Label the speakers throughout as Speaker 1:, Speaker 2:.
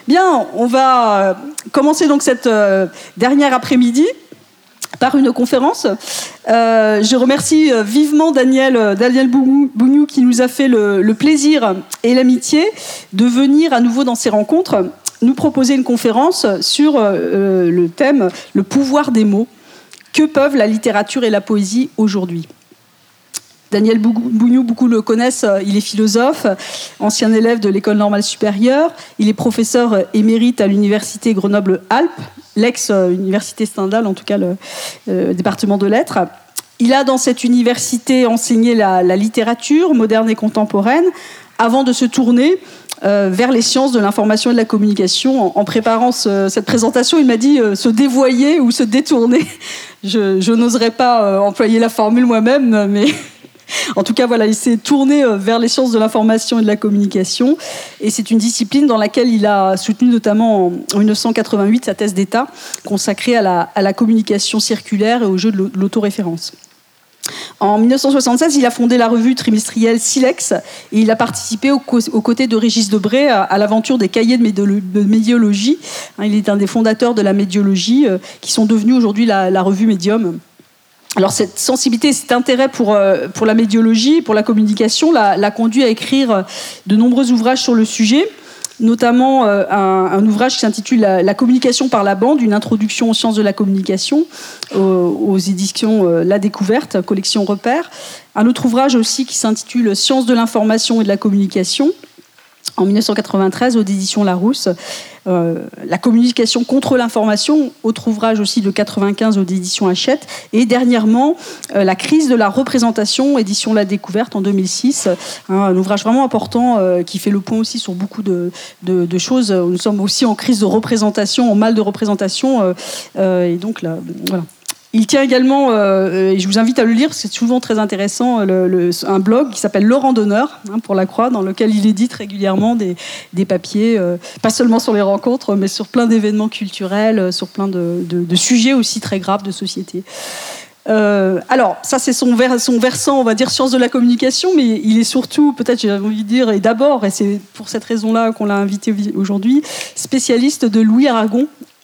Speaker 1: Bien, on va commencer donc cette dernière après-midi par une conférence. Je remercie vivement Daniel Bougnou qui nous a fait le plaisir et l'amitié de venir à nouveau dans ces rencontres nous proposer une conférence sur le thème « Le pouvoir des mots ». Que peuvent la littérature et la poésie aujourd'hui ? Daniel Bougnou, beaucoup le connaissent, il est philosophe, ancien élève de l'École normale supérieure, il est professeur émérite à l'université Grenoble-Alpes, l'ex-université Stendhal, en tout cas le département de lettres. Il a dans cette université enseigné la littérature moderne et contemporaine avant de se tourner vers les sciences de l'information et de la communication. En préparant cette présentation, il m'a dit se dévoyer ou se détourner. Je n'oserais pas employer la formule moi-même, mais en tout cas, voilà, il s'est tourné vers les sciences de l'information et de la communication. Et c'est une discipline dans laquelle il a soutenu notamment en 1988 sa thèse d'État consacrée à la communication circulaire et au jeu de l'autoréférence. En 1976, il a fondé la revue trimestrielle Silex et il a participé aux côtés de Régis Debray à l'aventure des cahiers de médiologie. Il est un des fondateurs de la médiologie qui sont devenus aujourd'hui la revue Médium. Alors cette sensibilité, cet intérêt pour la médiologie, pour la communication, l'a conduit à écrire de nombreux ouvrages sur le sujet, notamment un ouvrage qui s'intitule La communication par la bande, une introduction aux sciences de la communication, aux éditions La Découverte, collection Repères. Un autre ouvrage aussi qui s'intitule Sciences de l'information et de la communication, en 1993, aux éditions Larousse. La communication contre l'information, autre ouvrage aussi de 95 aux éditions Hachette. Et dernièrement, La crise de la représentation, édition La Découverte en 2006. Un ouvrage vraiment important qui fait le point aussi sur beaucoup de choses. Nous sommes aussi en crise de représentation, en mal de représentation. Et donc là, voilà. Il tient également, et je vous invite à le lire, parce que c'est souvent très intéressant, un blog qui s'appelle Le Randonneur, pour la Croix, dans lequel il édite régulièrement des papiers, pas seulement sur les rencontres, mais sur plein d'événements culturels, sur plein de sujets aussi très graves de société. Alors, ça c'est son versant, on va dire, sciences de la communication, mais il est surtout, peut-être j'ai envie de dire, et d'abord, et c'est pour cette raison-là qu'on l'a invité aujourd'hui, spécialiste de Louis Aragon,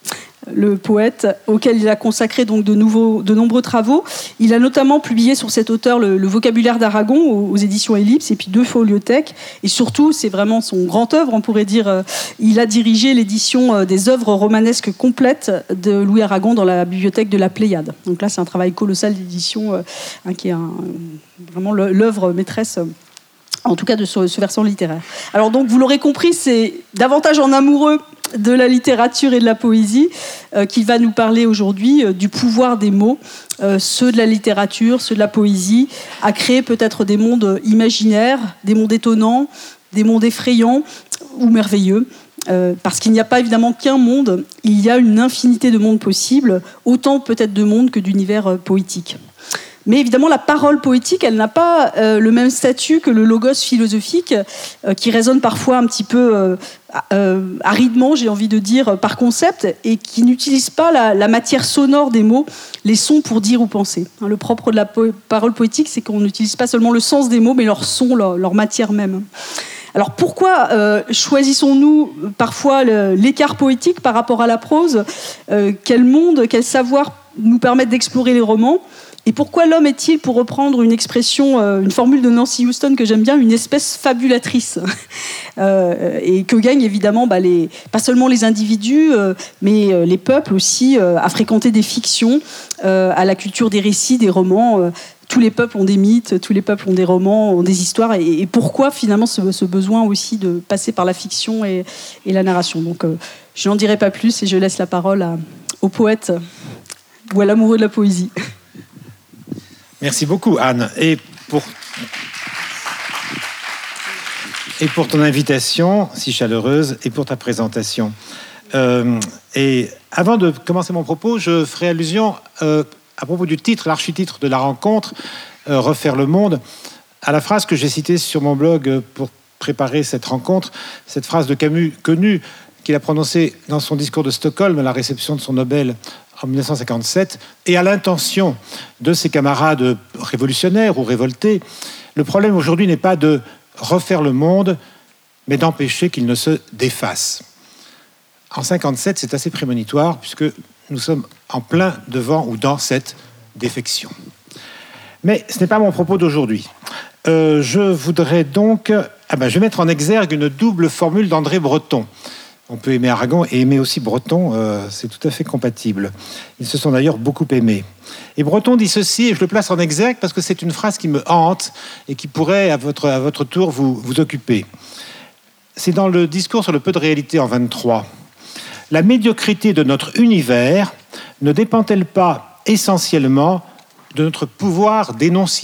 Speaker 1: le poète auquel il a consacré donc de nombreux travaux. Il a notamment publié sur cet auteur le vocabulaire d'Aragon aux éditions Ellipse et puis 2 foliothèques. Et surtout, c'est vraiment son grand œuvre, on pourrait dire. Il a dirigé l'édition des œuvres romanesques complètes de Louis Aragon dans la bibliothèque de la Pléiade. Donc là, c'est un travail colossal d'édition qui est vraiment l'œuvre maîtresse. En tout cas, de ce versant littéraire. Alors donc, vous l'aurez compris, c'est davantage en amoureux de la littérature et de la poésie qu'il va nous parler aujourd'hui du pouvoir des mots, ceux de la littérature, ceux de la poésie, à créer peut-être des mondes imaginaires, des mondes étonnants, des mondes effrayants ou merveilleux. Parce qu'il n'y a pas évidemment qu'un monde, il y a une infinité de mondes possibles, autant peut-être de mondes que d'univers poétiques. Mais évidemment, la parole poétique, elle n'a pas le même statut que le logos philosophique, qui résonne parfois un petit peu aridement, j'ai envie de dire, par concept, et qui n'utilise pas la matière sonore des mots, les sons pour dire ou penser. Le propre de la parole poétique, c'est qu'on n'utilise pas seulement le sens des mots, mais leur son, leur matière même. Alors pourquoi choisissons-nous parfois l'écart poétique par rapport à la prose ? Quel monde, quel savoir nous permettent d'explorer les romans ? Et pourquoi l'homme est-il, pour reprendre une expression, une formule de Nancy Houston que j'aime bien, une espèce fabulatrice et que gagnent évidemment pas seulement les individus, mais les peuples aussi, à fréquenter des fictions, à la culture des récits, des romans. Tous les peuples ont des mythes, tous les peuples ont des romans, ont des histoires. Et pourquoi finalement ce besoin aussi de passer par la fiction et la narration ? Donc je n'en dirai pas plus et je laisse la parole au poète ou à l'amoureux de la poésie.
Speaker 2: Merci beaucoup, Anne. Et pour ton invitation si chaleureuse et pour ta présentation. Et avant de commencer mon propos, je ferai allusion à propos du titre, l'archititre de la rencontre, Refaire le monde, à la phrase que j'ai citée sur mon blog pour préparer cette rencontre, cette phrase de Camus connue qu'il a prononcée dans son discours de Stockholm à la réception de son Nobel en 1957, et à l'intention de ses camarades révolutionnaires ou révoltés. Le problème aujourd'hui n'est pas de refaire le monde, mais d'empêcher qu'il ne se défasse. en 57, c'est assez prémonitoire, puisque nous sommes en plein devant ou dans cette défection. Mais ce n'est pas mon propos d'aujourd'hui. Je voudrais donc... je vais mettre en exergue une double formule d'André Breton. On peut aimer Aragon et aimer aussi Breton, c'est tout à fait compatible. Ils se sont d'ailleurs beaucoup aimés. Et Breton dit ceci, et je le place en exergue parce que c'est une phrase qui me hante et qui pourrait, à votre tour, vous occuper. C'est dans le discours sur le peu de réalité en 23. La médiocrité de notre univers ne dépend-elle pas essentiellement de notre pouvoir d'énonciation ?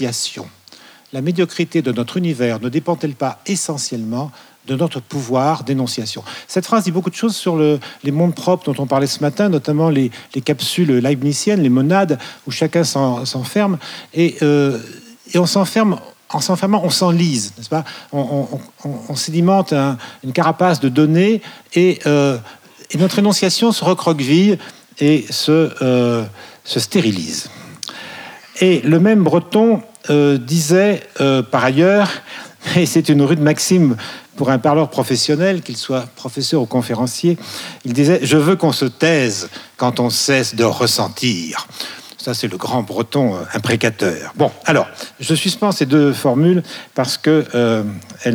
Speaker 2: La médiocrité de notre univers ne dépend-elle pas essentiellement de notre pouvoir d'énonciation ? Cette phrase dit beaucoup de choses sur les mondes propres dont on parlait ce matin, notamment les capsules leibniziennes, les monades, où chacun s'enferme. Et on s'enferme. En s'enfermant, on s'enlise, n'est-ce pas ? On sédimente une carapace de données et notre énonciation se recroqueville et se stérilise. Et le même Breton disait par ailleurs, et c'est une rude maxime pour un parleur professionnel, qu'il soit professeur ou conférencier, il disait « Je veux qu'on se taise quand on cesse de ressentir ». Ça, c'est le grand Breton imprécateur. Bon, alors, je suspends ces deux formules parce qu'elles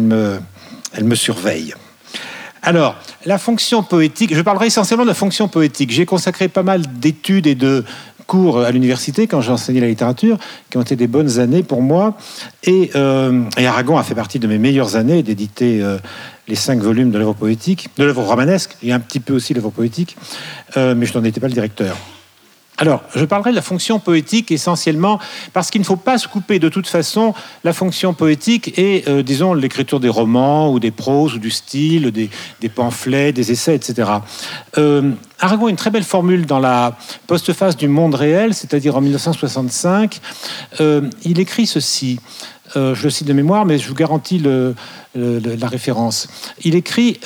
Speaker 2: me surveillent. Alors, la fonction poétique, je parlerai essentiellement de la fonction poétique. J'ai consacré pas mal d'études et de cours à l'université quand j'ai enseigné la littérature, qui ont été des bonnes années pour moi. Et Aragon a fait partie de mes meilleures années d'éditer les 5 volumes de l'œuvre poétique, de l'œuvre romanesque, et un petit peu aussi l'œuvre poétique, mais je n'en étais pas le directeur. Alors, je parlerai de la fonction poétique essentiellement parce qu'il ne faut pas se couper de toute façon la fonction poétique et, disons, l'écriture des romans ou des proses ou du style, des pamphlets, des essais, etc. Aragon a une très belle formule dans la postface du Monde réel, c'est-à-dire en 1965. Il écrit ceci, je le cite de mémoire, mais je vous garantis la référence. Il écrit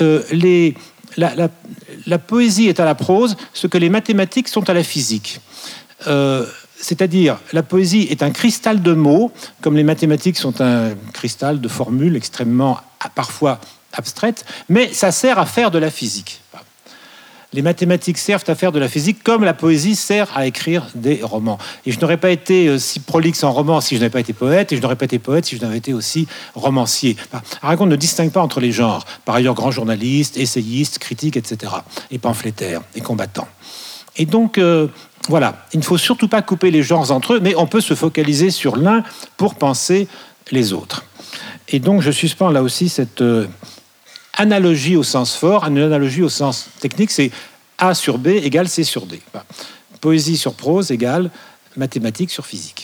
Speaker 2: la poésie est à la prose ce que les mathématiques sont à la physique. C'est-à-dire, la poésie est un cristal de mots, comme les mathématiques sont un cristal de formules extrêmement, parfois abstraites, mais ça sert à faire de la physique. Les mathématiques servent à faire de la physique comme la poésie sert à écrire des romans. Et je n'aurais pas été si prolixe en roman si je n'avais pas été poète, et je n'aurais pas été poète si je n'avais été aussi romancier. Aragon ne distingue pas entre les genres. Par ailleurs, grand journaliste, essayiste, critique, etc. Et pamphlétaire, et combattant. Et donc, voilà, il ne faut surtout pas couper les genres entre eux, mais on peut se focaliser sur l'un pour penser les autres. Et donc, je suspends là aussi cette... analogie au sens fort, une analogie au sens technique, c'est A sur B égale C sur D. Poésie sur prose égale mathématiques sur physique.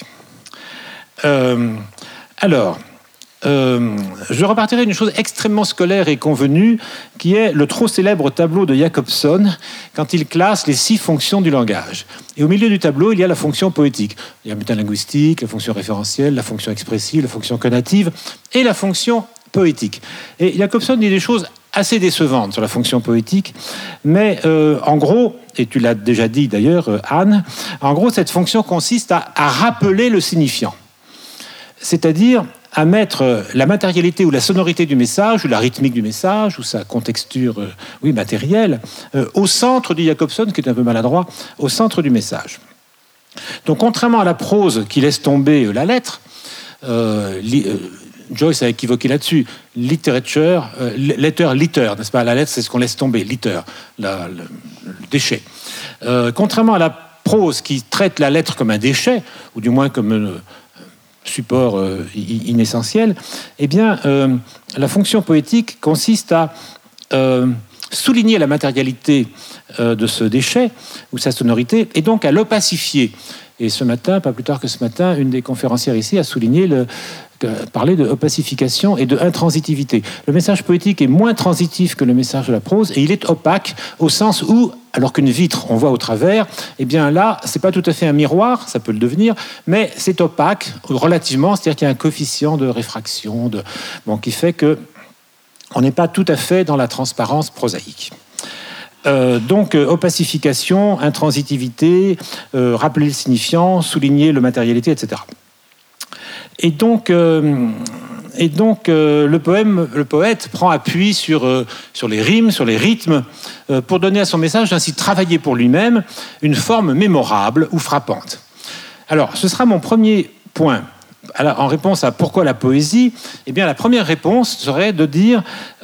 Speaker 2: Je repartirai d'une chose extrêmement scolaire et convenue, qui est le trop célèbre tableau de Jacobson, quand il classe les 6 fonctions du langage. Et au milieu du tableau, il y a la fonction poétique. Il y a la métalinguistique, la fonction référentielle, la fonction expressive, la fonction conative et la fonction poétique. Et Jacobson dit des choses assez décevantes sur la fonction poétique, mais en gros, et tu l'as déjà dit d'ailleurs, Anne, en gros, cette fonction consiste à rappeler le signifiant. C'est-à-dire à mettre la matérialité ou la sonorité du message, ou la rythmique du message, ou sa contexture matérielle, au centre, dit Jacobson, qui est un peu maladroit, au centre du message. Donc, contrairement à la prose qui laisse tomber la lettre, Joyce a équivoqué là-dessus. Literature, letter, n'est-ce pas ? La lettre, c'est ce qu'on laisse tomber, litter, le déchet. Contrairement à la prose qui traite la lettre comme un déchet, ou du moins comme un support inessentiel, eh bien, la fonction poétique consiste à souligner la matérialité de ce déchet, ou sa sonorité, et donc à l'opacifier. Et ce matin, pas plus tard que ce matin, une des conférencières ici a souligné parler de opacification et de intransitivité. Le message poétique est moins transitif que le message de la prose et il est opaque au sens où, alors qu'une vitre, on voit au travers, eh bien là, c'est pas tout à fait un miroir, ça peut le devenir, mais c'est opaque relativement, c'est-à-dire qu'il y a un coefficient de réfraction, qui fait que on n'est pas tout à fait dans la transparence prosaïque. Donc, opacification, intransitivité, rappeler le signifiant, souligner le matérialité, etc. Et donc, Et donc, le poète prend appui sur les rimes, sur les rythmes, pour donner à son message, ainsi travailler pour lui-même, une forme mémorable ou frappante. Alors, ce sera mon premier point. Alors, en réponse à pourquoi la poésie, eh bien, la première réponse serait de dire,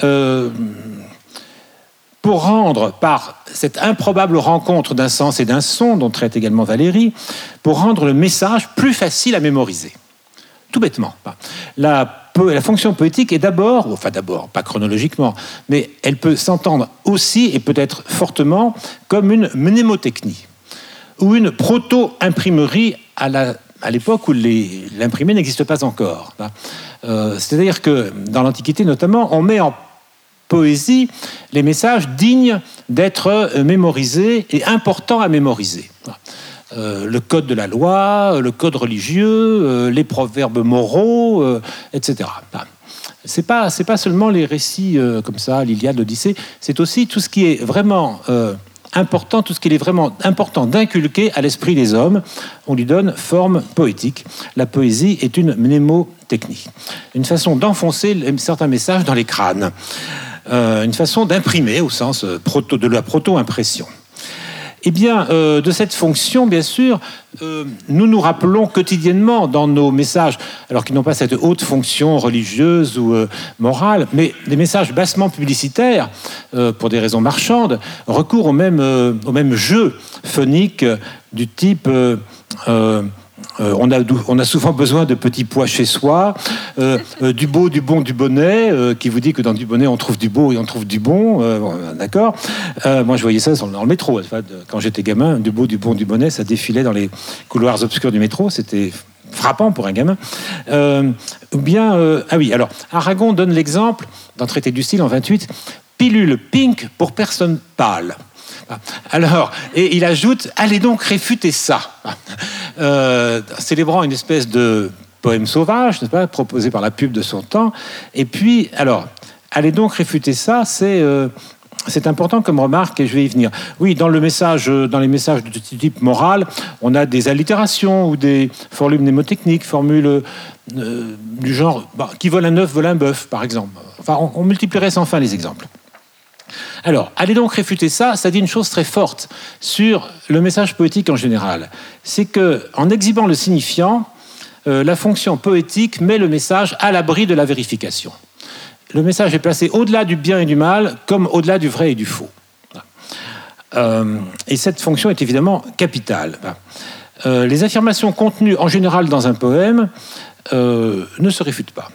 Speaker 2: pour rendre, par cette improbable rencontre d'un sens et d'un son, dont traite également Valérie, pour rendre le message plus facile à mémoriser. Tout bêtement. La fonction poétique est d'abord, pas chronologiquement, mais elle peut s'entendre aussi, et peut-être fortement, comme une mnémotechnie, ou une proto-imprimerie à l'époque où l'imprimé n'existe pas encore. C'est-à-dire que, dans l'Antiquité notamment, on met en poésie les messages dignes d'être mémorisés et importants à mémoriser. Le code de la loi, le code religieux, les proverbes moraux, etc. C'est pas seulement les récits comme ça, l'Iliade, l'Odyssée, c'est aussi tout ce qui est vraiment important, tout ce qu'il est vraiment important d'inculquer à l'esprit des hommes. On lui donne forme poétique. La poésie est une mnémotechnie, une façon d'enfoncer certains messages dans les crânes, une façon d'imprimer au sens de la proto-impression. Eh bien, de cette fonction, bien sûr, nous nous rappelons quotidiennement dans nos messages, alors qu'ils n'ont pas cette haute fonction religieuse ou morale, mais des messages bassement publicitaires, pour des raisons marchandes, recourent au même jeu phonique du type... on a souvent besoin de petits pois chez soi, du beau, du bon, du bonnet, qui vous dit que dans du bonnet on trouve du beau et on trouve du bon, d'accord. Moi je voyais ça dans le métro, quand j'étais gamin, du beau, du bon, du bonnet, ça défilait dans les couloirs obscurs du métro, c'était frappant pour un gamin. Ah oui, alors Aragon donne l'exemple, dans Traité du style en 28, pilule pink pour personne pâle. Alors, et il ajoute « Allez donc réfuter ça », célébrant une espèce de poème sauvage, n'est-ce pas, proposé par la pub de son temps. Et puis, alors, « Allez donc réfuter ça », c'est important comme remarque et je vais y venir. Oui, dans les messages de type moral, on a des allitérations ou des formules mnémotechniques, formules du genre qui vole un œuf, vole un bœuf, par exemple. Enfin, on multiplierait sans fin les exemples. Alors, allez donc réfuter ça, ça dit une chose très forte sur le message poétique en général. C'est qu'en exhibant le signifiant, la fonction poétique met le message à l'abri de la vérification. Le message est placé au-delà du bien et du mal, comme au-delà du vrai et du faux. Et cette fonction est évidemment capitale. Les affirmations contenues en général dans un poème ne se réfutent pas.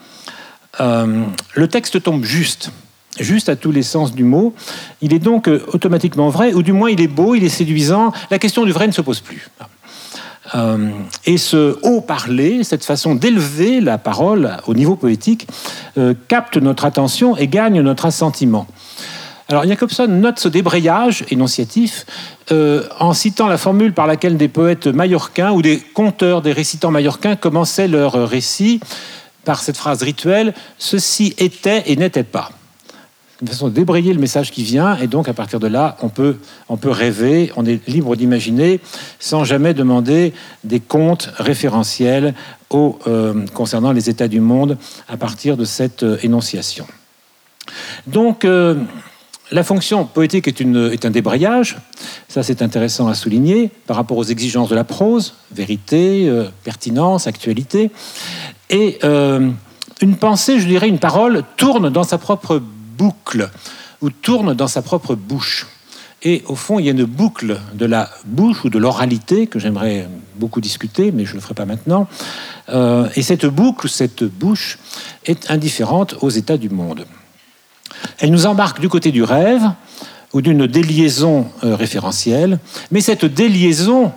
Speaker 2: Le texte tombe juste à tous les sens du mot. Il est donc automatiquement vrai, ou du moins il est beau, il est séduisant. La question du vrai ne se pose plus. Et ce haut parler, cette façon d'élever la parole au niveau poétique, capte notre attention et gagne notre assentiment. Alors Jacobson note ce débrayage énonciatif en citant la formule par laquelle des poètes mallorquins ou des conteurs, des récitants mallorquins commençaient leur récit par cette phrase rituelle « Ceci était et n'était pas ». Une façon de débrayer le message qui vient, et donc à partir de là, on peut rêver, on est libre d'imaginer, sans jamais demander des comptes référentiels concernant les états du monde à partir de cette énonciation. Donc, la fonction poétique est un débrayage, ça c'est intéressant à souligner, par rapport aux exigences de la prose, vérité, pertinence, actualité, et une pensée, je dirais, une parole tourne dans sa propre boucle, ou tourne dans sa propre bouche. Et au fond, il y a une boucle de la bouche ou de l'oralité que j'aimerais beaucoup discuter, mais je ne le ferai pas maintenant. Et cette boucle, cette bouche, est indifférente aux états du monde. Elle nous embarque du côté du rêve ou d'une déliaison référentielle, mais cette déliaison,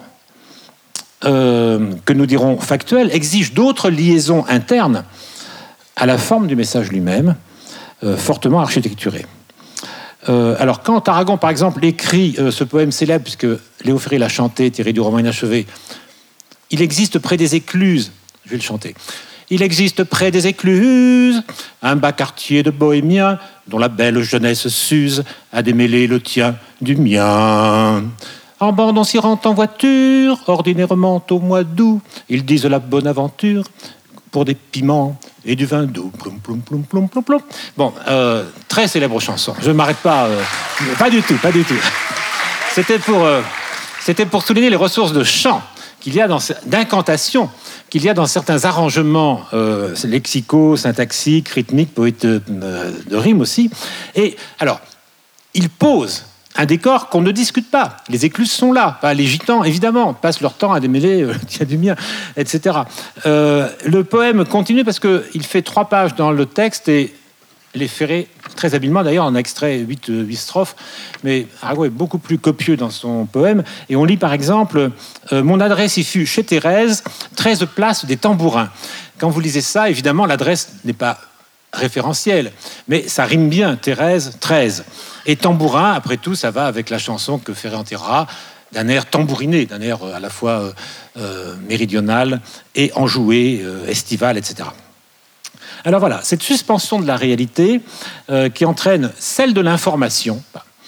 Speaker 2: que nous dirons factuelle, exige d'autres liaisons internes à la forme du message lui-même, fortement architecturé. Alors quand Aragon, par exemple, écrit ce poème célèbre, puisque Léo Ferré l'a chanté, tiré du roman Inachevé, il existe près des écluses, je vais le chanter, il existe près des écluses un bas quartier de bohémiens dont la belle jeunesse s'use à démêler le tien du mien. En bande on s'y rend en voiture, ordinairement au mois d'août, ils disent la bonne aventure pour des piments et du vin doux. Ploum, ploum, ploum, ploum, ploum, ploum. Bon, très célèbre chanson. Je ne m'arrête pas. Pas du tout. C'était pour souligner les ressources de chant qu'il y a d'incantation qu'il y a dans certains arrangements lexicaux, syntaxiques, rythmiques, de rimes aussi. Et alors, il pose un décor qu'on ne discute pas. Les écluses sont là. Enfin, les gitans, évidemment, passent leur temps à démêler tiens du mien, etc. Le poème continue parce qu'il fait 3 pages dans le texte et les Ferré, très habilement d'ailleurs, en a extrait 8 strophes, mais Arago est beaucoup plus copieux dans son poème. Et on lit par exemple « Mon adresse y fut chez Thérèse, 13 place des Tambourins ». Quand vous lisez ça, évidemment, l'adresse n'est pas référentielle, mais ça rime bien, Thérèse, 13. Et Tambourin, après tout, ça va avec la chanson que Ferré enterrera, d'un air tambouriné, d'un air à la fois méridional et enjoué, estival, etc. Alors voilà, cette suspension de la réalité qui entraîne celle de l'information.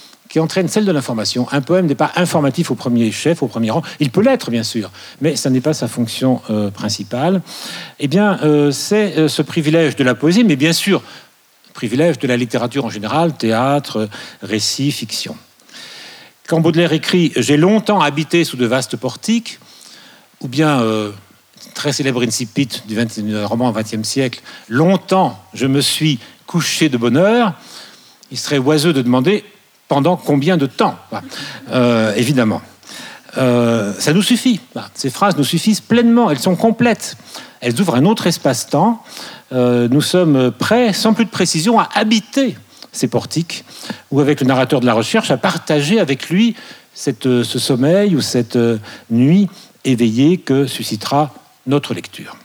Speaker 2: Un poème n'est pas informatif au premier chef, au premier rang. Il peut l'être, bien sûr, mais ça n'est pas sa fonction principale. Eh bien, c'est ce privilège de la poésie, mais bien sûr, privilège de la littérature en général, théâtre, récit, fiction. Quand Baudelaire écrit « J'ai longtemps habité sous de vastes portiques », ou bien... très célèbre incipit du roman au XXe siècle, « Longtemps, je me suis couché de bonne heure », il serait oiseux de demander « pendant combien de temps ?» Évidemment. Ça nous suffit. Ces phrases nous suffisent pleinement. Elles sont complètes. Elles ouvrent un autre espace-temps. Nous sommes prêts, sans plus de précision, à habiter ces portiques, ou avec le narrateur de la recherche, à partager avec lui ce sommeil ou cette nuit éveillée que suscitera notre lecture.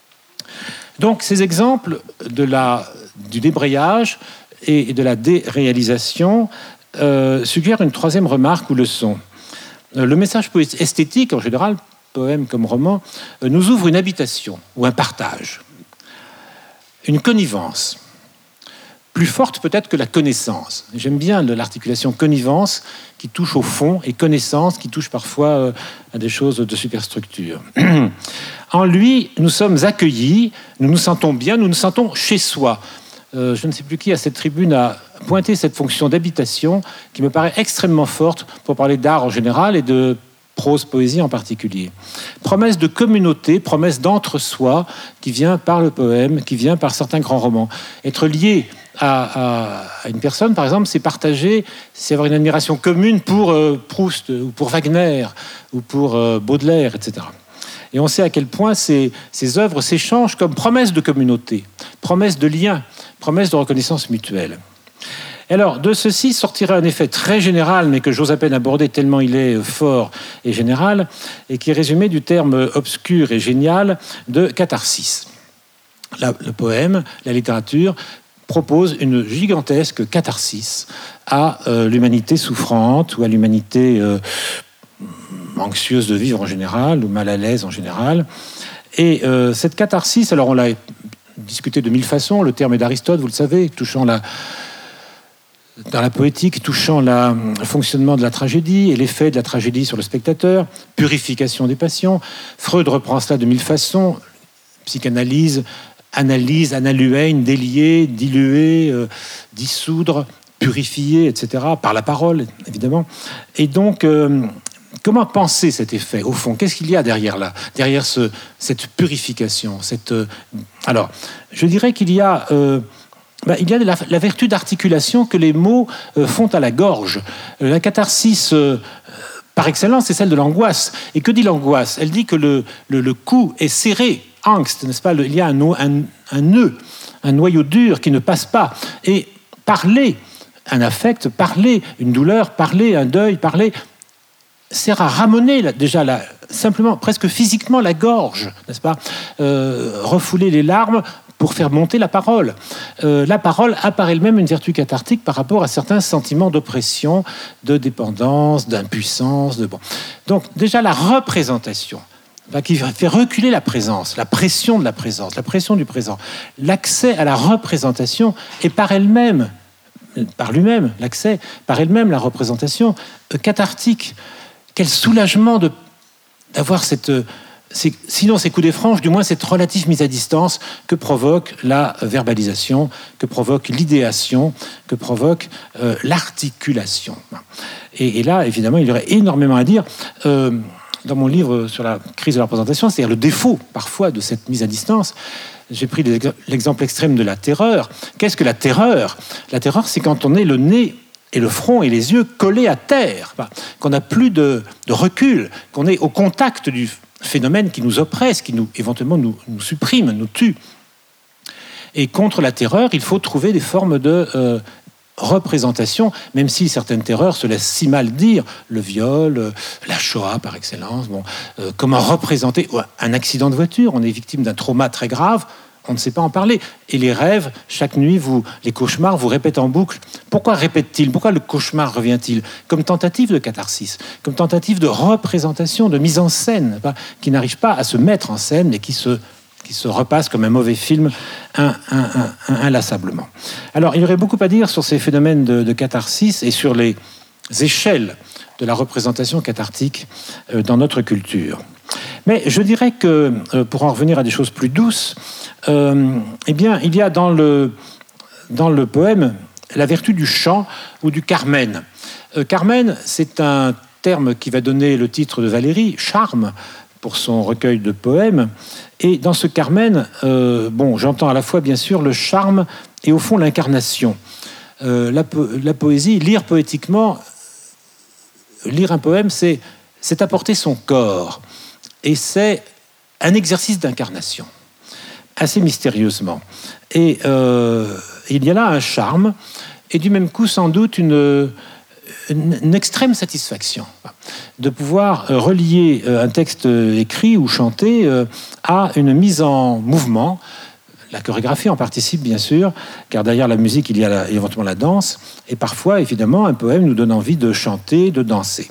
Speaker 2: Donc, ces exemples du débrayage et de la déréalisation suggèrent une troisième remarque ou leçon. Le message esthétique, en général, poème comme roman, nous ouvre une habitation ou un partage, une connivence, plus forte peut-être que la connaissance. J'aime bien l'articulation connivence qui touche au fond et connaissance qui touche parfois à des choses de superstructure. En lui, nous sommes accueillis, nous nous sentons bien, nous nous sentons chez soi. Je ne sais plus qui à cette tribune a pointé cette fonction d'habitation qui me paraît extrêmement forte pour parler d'art en général et de prose, poésie en particulier. Promesse de communauté, promesse d'entre-soi qui vient par le poème, qui vient par certains grands romans. Être lié à une personne, par exemple, c'est partager, c'est avoir une admiration commune pour Proust ou pour Wagner ou pour Baudelaire, etc. Et on sait à quel point ces œuvres s'échangent comme promesse de communauté, promesse de lien, promesse de reconnaissance mutuelle. Alors, de ceci sortirait un effet très général, mais que j'ose à peine aborder tellement il est fort et général, et qui est résumé du terme obscur et génial de catharsis. Le poème, la littérature, propose une gigantesque catharsis à l'humanité souffrante ou à l'humanité anxieuse de vivre en général ou mal à l'aise en général. Et cette catharsis, alors on l'a discuté de 1000 façons, le terme est d'Aristote, vous le savez, touchant dans la poétique, touchant le fonctionnement de la tragédie et l'effet de la tragédie sur le spectateur, purification des passions. Freud reprend cela de 1000 façons, psychanalyse, analyse, analuein, délier, diluer, dissoudre, purifier, etc., par la parole, évidemment. Et donc, comment penser cet effet, au fond? Qu'est-ce qu'il y a derrière cette purification Alors, je dirais qu'il y a... il y a la vertu d'articulation que les mots font à la gorge. La catharsis, par excellence, c'est celle de l'angoisse. Et que dit l'angoisse? Elle dit que le cou est serré, angst, n'est-ce pas? Il y a un nœud, un noyau dur qui ne passe pas. Et parler, un affect, parler, une douleur, parler, un deuil, parler, sert à ramener simplement, presque physiquement, la gorge, n'est-ce pas? Refouler les larmes pour faire monter la parole. La parole a par elle-même une vertu cathartique par rapport à certains sentiments d'oppression, de dépendance, d'impuissance. Donc déjà la représentation, qui fait reculer la présence, la pression de la présence, la pression du présent. L'accès à la représentation est par elle-même, par lui-même, l'accès, par elle-même la représentation cathartique. Quel soulagement d'avoir cette sinon ces coups des franges, du moins cette relative mise à distance que provoque la verbalisation, que provoque l'idéation, que provoque l'articulation. Et là, évidemment, il y aurait énormément à dire. Dans mon livre sur la crise de la représentation, c'est-à-dire le défaut parfois de cette mise à distance, j'ai pris l'exemple extrême de la terreur. Qu'est-ce que la terreur ? La terreur, c'est quand on est le nez et le front et les yeux collés à terre, qu'on n'a plus de recul, qu'on est au contact du phénomène qui nous oppresse, qui éventuellement nous supprime, nous tue. Et contre la terreur, il faut trouver des formes de représentation, même si certaines terreurs se laissent si mal dire, le viol, la Shoah par excellence, comment représenter un accident de voiture, on est victime d'un trauma très grave, on ne sait pas en parler. Et les rêves, chaque nuit, les cauchemars vous répètent en boucle. Pourquoi répète-t-il ? Pourquoi le cauchemar revient-il ? Comme tentative de catharsis, comme tentative de représentation, de mise en scène, qui n'arrive pas à se mettre en scène, mais qui se repasse comme un mauvais film inlassablement. Alors, il y aurait beaucoup à dire sur ces phénomènes de catharsis et sur les échelles de la représentation cathartique dans notre culture. Mais je dirais que, pour en revenir à des choses plus douces, eh bien, il y a dans le poème la vertu du chant ou du carmen. Carmen, c'est un terme qui va donner le titre de Valérie, Charme, pour son recueil de poèmes. Et dans ce Carmen, j'entends à la fois, bien sûr, le charme et au fond l'incarnation. La poésie, lire poétiquement, lire un poème, c'est apporter son corps. Et c'est un exercice d'incarnation, assez mystérieusement. Et il y a là un charme, et du même coup, sans doute, une extrême satisfaction de pouvoir relier un texte écrit ou chanté à une mise en mouvement. La chorégraphie en participe, bien sûr, car derrière la musique, il y a éventuellement la danse. Et parfois, évidemment, un poème nous donne envie de chanter, de danser.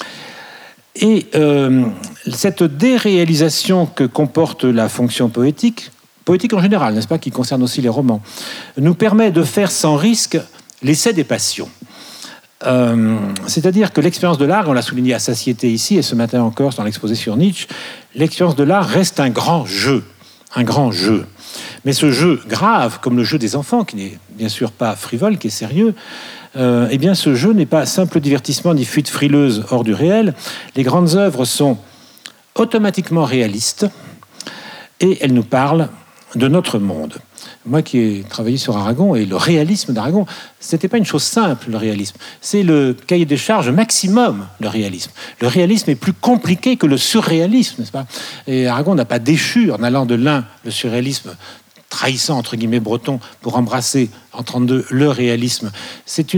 Speaker 2: Et cette déréalisation que comporte la fonction poétique en général, n'est-ce pas, qui concerne aussi les romans, nous permet de faire sans risque l'essai des passions. C'est-à-dire que l'expérience de l'art, on l'a souligné à satiété ici et ce matin encore dans l'exposé sur Nietzsche, l'expérience de l'art reste un grand jeu. Mais ce jeu grave, comme le jeu des enfants, qui n'est bien sûr pas frivole, qui est sérieux, eh bien ce jeu n'est pas simple divertissement ni fuite frileuse hors du réel. Les grandes œuvres sont automatiquement réalistes et elles nous parlent de notre monde. Moi qui ai travaillé sur Aragon, et le réalisme d'Aragon, c'était pas une chose simple, le réalisme. C'est le cahier des charges maximum, le réalisme. Le réalisme est plus compliqué que le surréalisme, n'est-ce pas ? Et Aragon n'a pas déchu en allant de l'un, le surréalisme, trahissant, entre guillemets, Breton, pour embrasser en 1932 le réalisme. C'est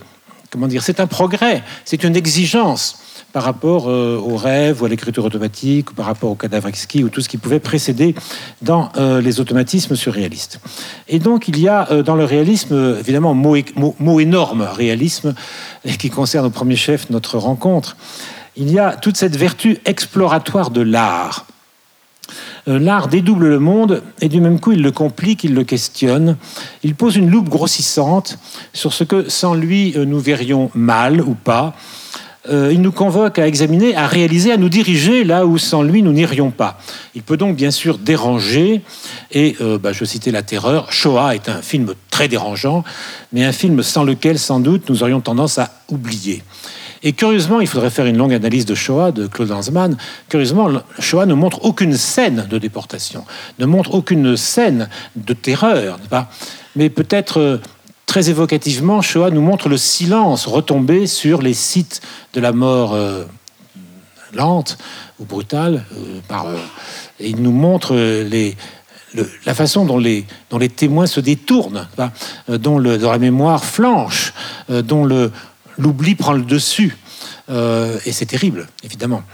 Speaker 2: un progrès, c'est une exigence par rapport aux rêves ou à l'écriture automatique, ou par rapport au cadavre exquis, ou tout ce qui pouvait précéder dans les automatismes surréalistes. Et donc, il y a dans le réalisme, évidemment, mot énorme, réalisme, et qui concerne au premier chef notre rencontre, il y a toute cette vertu exploratoire de l'art. L'art dédouble le monde, et du même coup, il le complique, il le questionne. Il pose une loupe grossissante sur ce que, sans lui, nous verrions mal ou pas. Il nous convoque à examiner, à réaliser, à nous diriger là où sans lui nous n'irions pas. Il peut donc bien sûr déranger, et je citais La Terreur, Shoah est un film très dérangeant, mais un film sans lequel sans doute nous aurions tendance à oublier. Et curieusement, il faudrait faire une longue analyse de Shoah, de Claude Lanzmann, curieusement, Shoah ne montre aucune scène de déportation, ne montre aucune scène de terreur, n'est-ce pas ? Mais peut-être... Très évocativement, Shoah nous montre le silence retombé sur les sites de la mort lente ou brutale. Et il nous montre la façon dont les témoins se détournent, dont la mémoire flanche, dont l'oubli prend le dessus. Et c'est terrible, évidemment.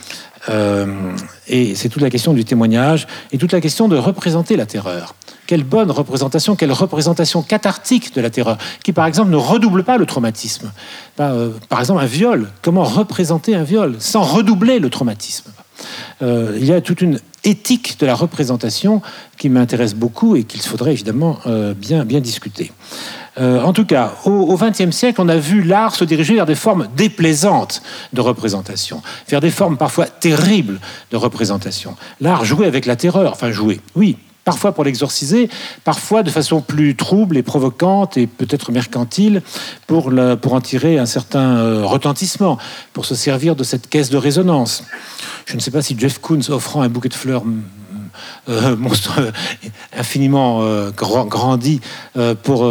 Speaker 2: Et c'est toute la question du témoignage et toute la question de représenter la terreur. Quelle bonne représentation, quelle représentation cathartique de la terreur, qui par exemple ne redouble pas le traumatisme. Par exemple, un viol, comment représenter un viol sans redoubler le traumatisme ? Il y a toute une éthique de la représentation qui m'intéresse beaucoup et qu'il faudrait évidemment bien discuter. En tout cas, au XXe siècle, on a vu l'art se diriger vers des formes déplaisantes de représentation, vers des formes parfois terribles de représentation. L'art jouait avec la terreur, enfin jouait, oui, parfois pour l'exorciser, parfois de façon plus trouble et provocante et peut-être mercantile pour en tirer un certain retentissement, pour se servir de cette caisse de résonance. Je ne sais pas si Jeff Koons, offrant un bouquet de fleurs monstrueux, infiniment grandi pour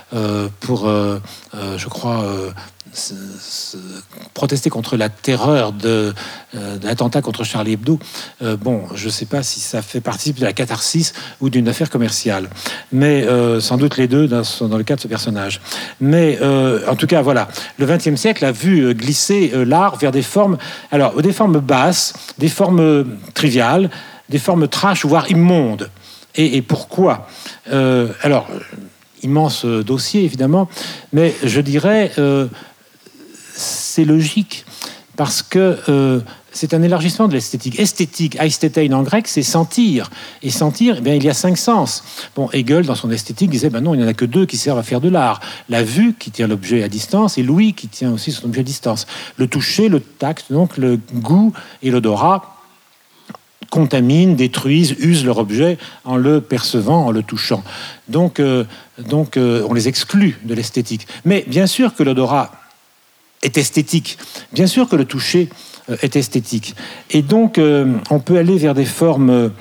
Speaker 2: je crois, protester contre la terreur de l'attentat contre Charlie Hebdo. Bon, je ne sais pas si ça fait partie de la catharsis ou d'une affaire commerciale, mais sans doute les deux dans le cas de ce personnage. Mais en tout cas, voilà, le XXe siècle a vu glisser l'art vers des formes basses, des formes triviales, des formes trash, voire immondes. Et pourquoi alors, immense dossier, évidemment, mais je dirais, c'est logique, parce que c'est un élargissement de l'esthétique. Esthétique, aistetein en grec, c'est sentir. Et sentir, eh bien, il y a 5 sens. Bon, Hegel, dans son esthétique, disait, ben non, il n'y en a que 2 qui servent à faire de l'art. La vue, qui tient l'objet à distance, et l'ouïe, qui tient aussi son objet à distance. Le toucher, le tact, donc le goût et l'odorat, contaminent, détruisent, usent leur objet en le percevant, en le touchant. Donc, on les exclut de l'esthétique. Mais bien sûr que l'odorat est esthétique. Bien sûr que le toucher est esthétique. Et donc, on peut aller vers des formes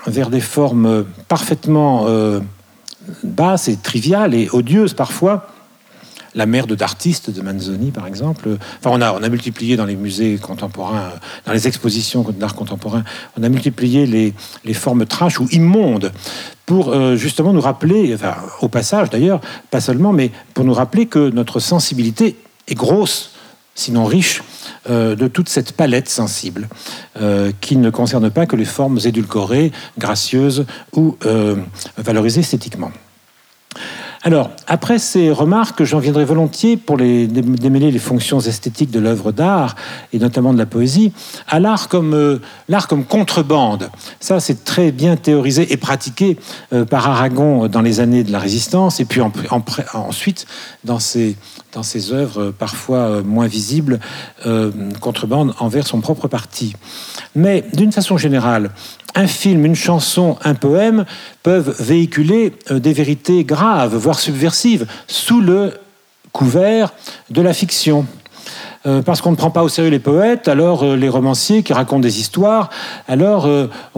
Speaker 2: parfaitement basses et triviales et odieuses parfois. La merde d'artistes de Manzoni, par exemple. Enfin, on a multiplié dans les musées contemporains, dans les expositions d'art contemporain, on a multiplié les formes trash ou immondes pour justement nous rappeler, enfin, au passage d'ailleurs, pas seulement, mais pour nous rappeler que notre sensibilité est grosse, sinon riche, de toute cette palette sensible qui ne concerne pas que les formes édulcorées, gracieuses ou valorisées esthétiquement. Alors, après ces remarques, j'en viendrai volontiers pour démêler les fonctions esthétiques de l'œuvre d'art, et notamment de la poésie, à l'art comme contrebande. Ça, c'est très bien théorisé et pratiqué par Aragon dans les années de la Résistance, et puis ensuite, dans ses œuvres parfois moins visibles, contrebande envers son propre parti. Mais, d'une façon générale, un film, une chanson, un poème peuvent véhiculer des vérités graves, voire subversives, sous le couvert de la fiction. Parce qu'on ne prend pas au sérieux les poètes, alors les romanciers qui racontent des histoires, alors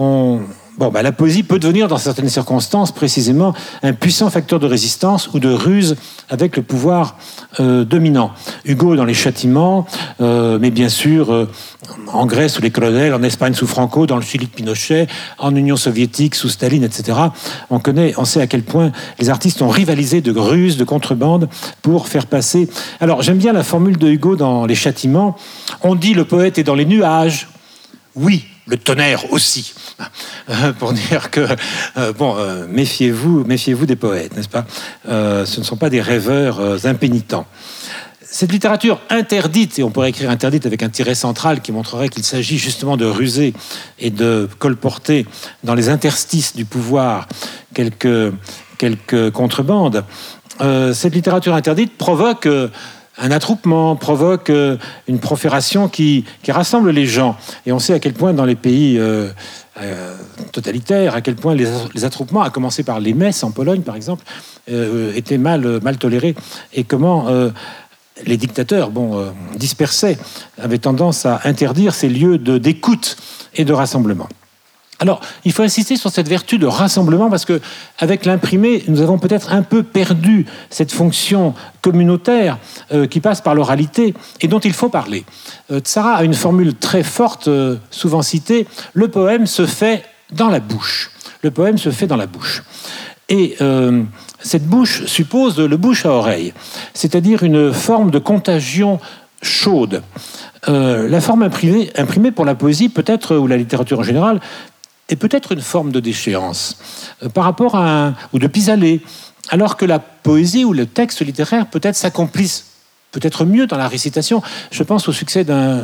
Speaker 2: la poésie peut devenir, dans certaines circonstances, précisément, un puissant facteur de résistance ou de ruse avec le pouvoir dominant. Hugo dans Les Châtiments, mais bien sûr en Grèce sous les colonels, en Espagne sous Franco, dans le Chili de Pinochet, en Union soviétique sous Staline, etc. On sait à quel point les artistes ont rivalisé de ruses, de contrebande pour faire passer. Alors j'aime bien la formule de Hugo dans Les Châtiments. On dit le poète est dans les nuages. Oui, le tonnerre aussi, pour dire que méfiez-vous des poètes, n'est-ce pas ? Ce ne sont pas des rêveurs impénitents. Cette littérature interdite, et on pourrait écrire interdite avec un tiret central qui montrerait qu'il s'agit justement de ruser et de colporter dans les interstices du pouvoir quelques contrebandes. Cette littérature interdite provoque un attroupement, provoque une profération qui rassemble les gens. Et on sait à quel point dans les pays totalitaires, à quel point les attroupements, à commencer par les messes en Pologne par exemple, étaient mal tolérés, et comment les dictateurs dispersaient, avaient tendance à interdire ces lieux d'écoute et de rassemblement. Alors, il faut insister sur cette vertu de rassemblement parce que, avec l'imprimé, nous avons peut-être un peu perdu cette fonction communautaire qui passe par l'oralité et dont il faut parler. Tzara a une formule très forte, souvent citée. Le poème se fait dans la bouche. Le poème se fait dans la bouche. Et cette bouche suppose le bouche à oreille, c'est-à-dire une forme de contagion chaude. La forme imprimée pour la poésie, peut-être, ou la littérature en général, est peut-être une forme de déchéance par rapport ou de pis-aller, alors que la poésie ou le texte littéraire peut-être s'accomplissent peut-être mieux dans la récitation. Je pense au succès d'un